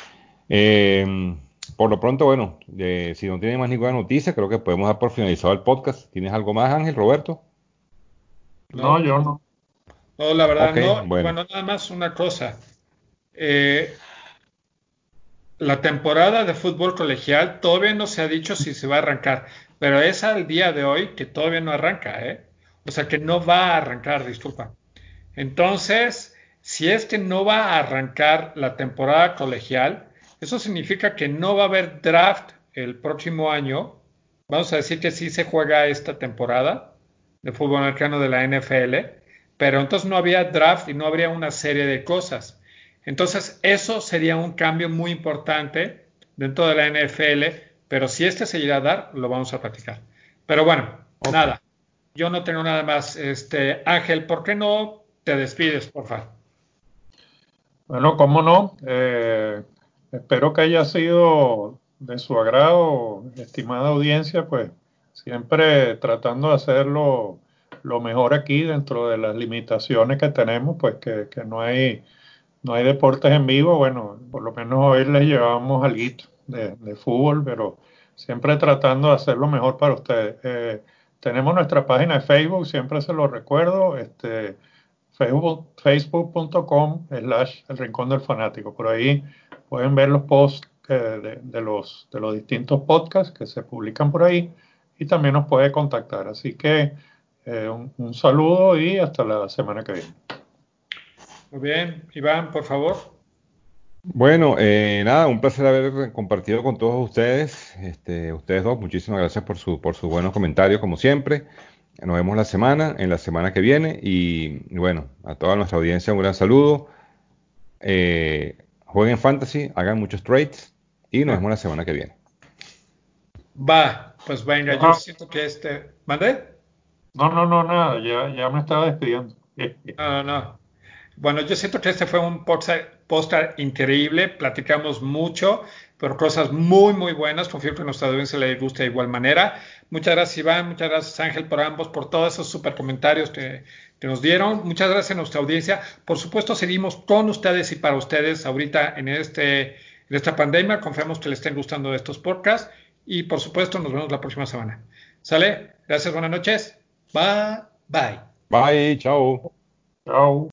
Eh, por lo pronto, bueno, eh, si no tiene más ninguna noticia, creo que podemos dar por finalizado el podcast. ¿Tienes algo más, Ángel, Roberto? No, No, yo no. no, la verdad Ok, no. Y bueno. bueno, nada más una cosa. Eh, la temporada de fútbol colegial todavía no se ha dicho si se va a arrancar, pero es al día de hoy que todavía no arranca, ¿eh? O sea que no va a arrancar, disculpa. Entonces, si es que no va a arrancar la temporada colegial, eso significa que no va a haber draft el próximo año. Vamos a decir que sí se juega esta temporada de fútbol americano de la N F L, pero entonces no había draft y no habría una serie de cosas. Entonces, eso sería un cambio muy importante dentro de la N F L, pero si este se llega a dar, lo vamos a platicar. Pero bueno, Ok. nada, yo no tengo nada más. Este, Ángel, ¿por qué no te despides, por favor? Bueno, cómo no. Eh, espero que haya sido de su agrado, estimada audiencia, pues siempre tratando de hacerlo lo mejor aquí dentro de las limitaciones que tenemos, pues que, que no hay, no hay deportes en vivo. Bueno, por lo menos hoy les llevamos alguito de, de fútbol, pero siempre tratando de hacer lo mejor para ustedes. Eh, tenemos nuestra página de Facebook, siempre se lo recuerdo, este Facebook, facebook.com slash El Rincón del Fanático. Por ahí pueden ver los posts eh, de, de los, de los distintos podcasts que se publican por ahí y también nos puede contactar. Así que eh, un, un saludo y hasta la semana que viene. Muy bien, Iván, por favor. Bueno, eh, nada, un placer haber compartido con todos ustedes, este, ustedes dos, muchísimas gracias por su, por sus buenos comentarios, como siempre. Nos vemos la semana, en la semana que viene, y, y bueno, a toda nuestra audiencia un gran saludo. Eh, jueguen fantasy, hagan muchos trades, y nos vemos la semana que viene. Va, pues venga, yo Ah, siento que este. ¿Mandé? no, no, no, nada, ya, ya me estaba despidiendo. No, no, no. Bueno, yo siento que este fue un póster increíble, platicamos mucho, pero cosas muy, muy buenas. Confío que a nuestra audiencia le guste de igual manera. Muchas gracias, Iván, muchas gracias, Ángel, por ambos, por todos esos super comentarios que, que nos dieron. Muchas gracias a nuestra audiencia. Por supuesto, seguimos con ustedes y para ustedes ahorita en, este, en esta pandemia. Confiamos que les estén gustando estos podcasts y, por supuesto, nos vemos la próxima semana. ¿Sale? Gracias, buenas noches. Bye, bye. Bye, chao. Chao.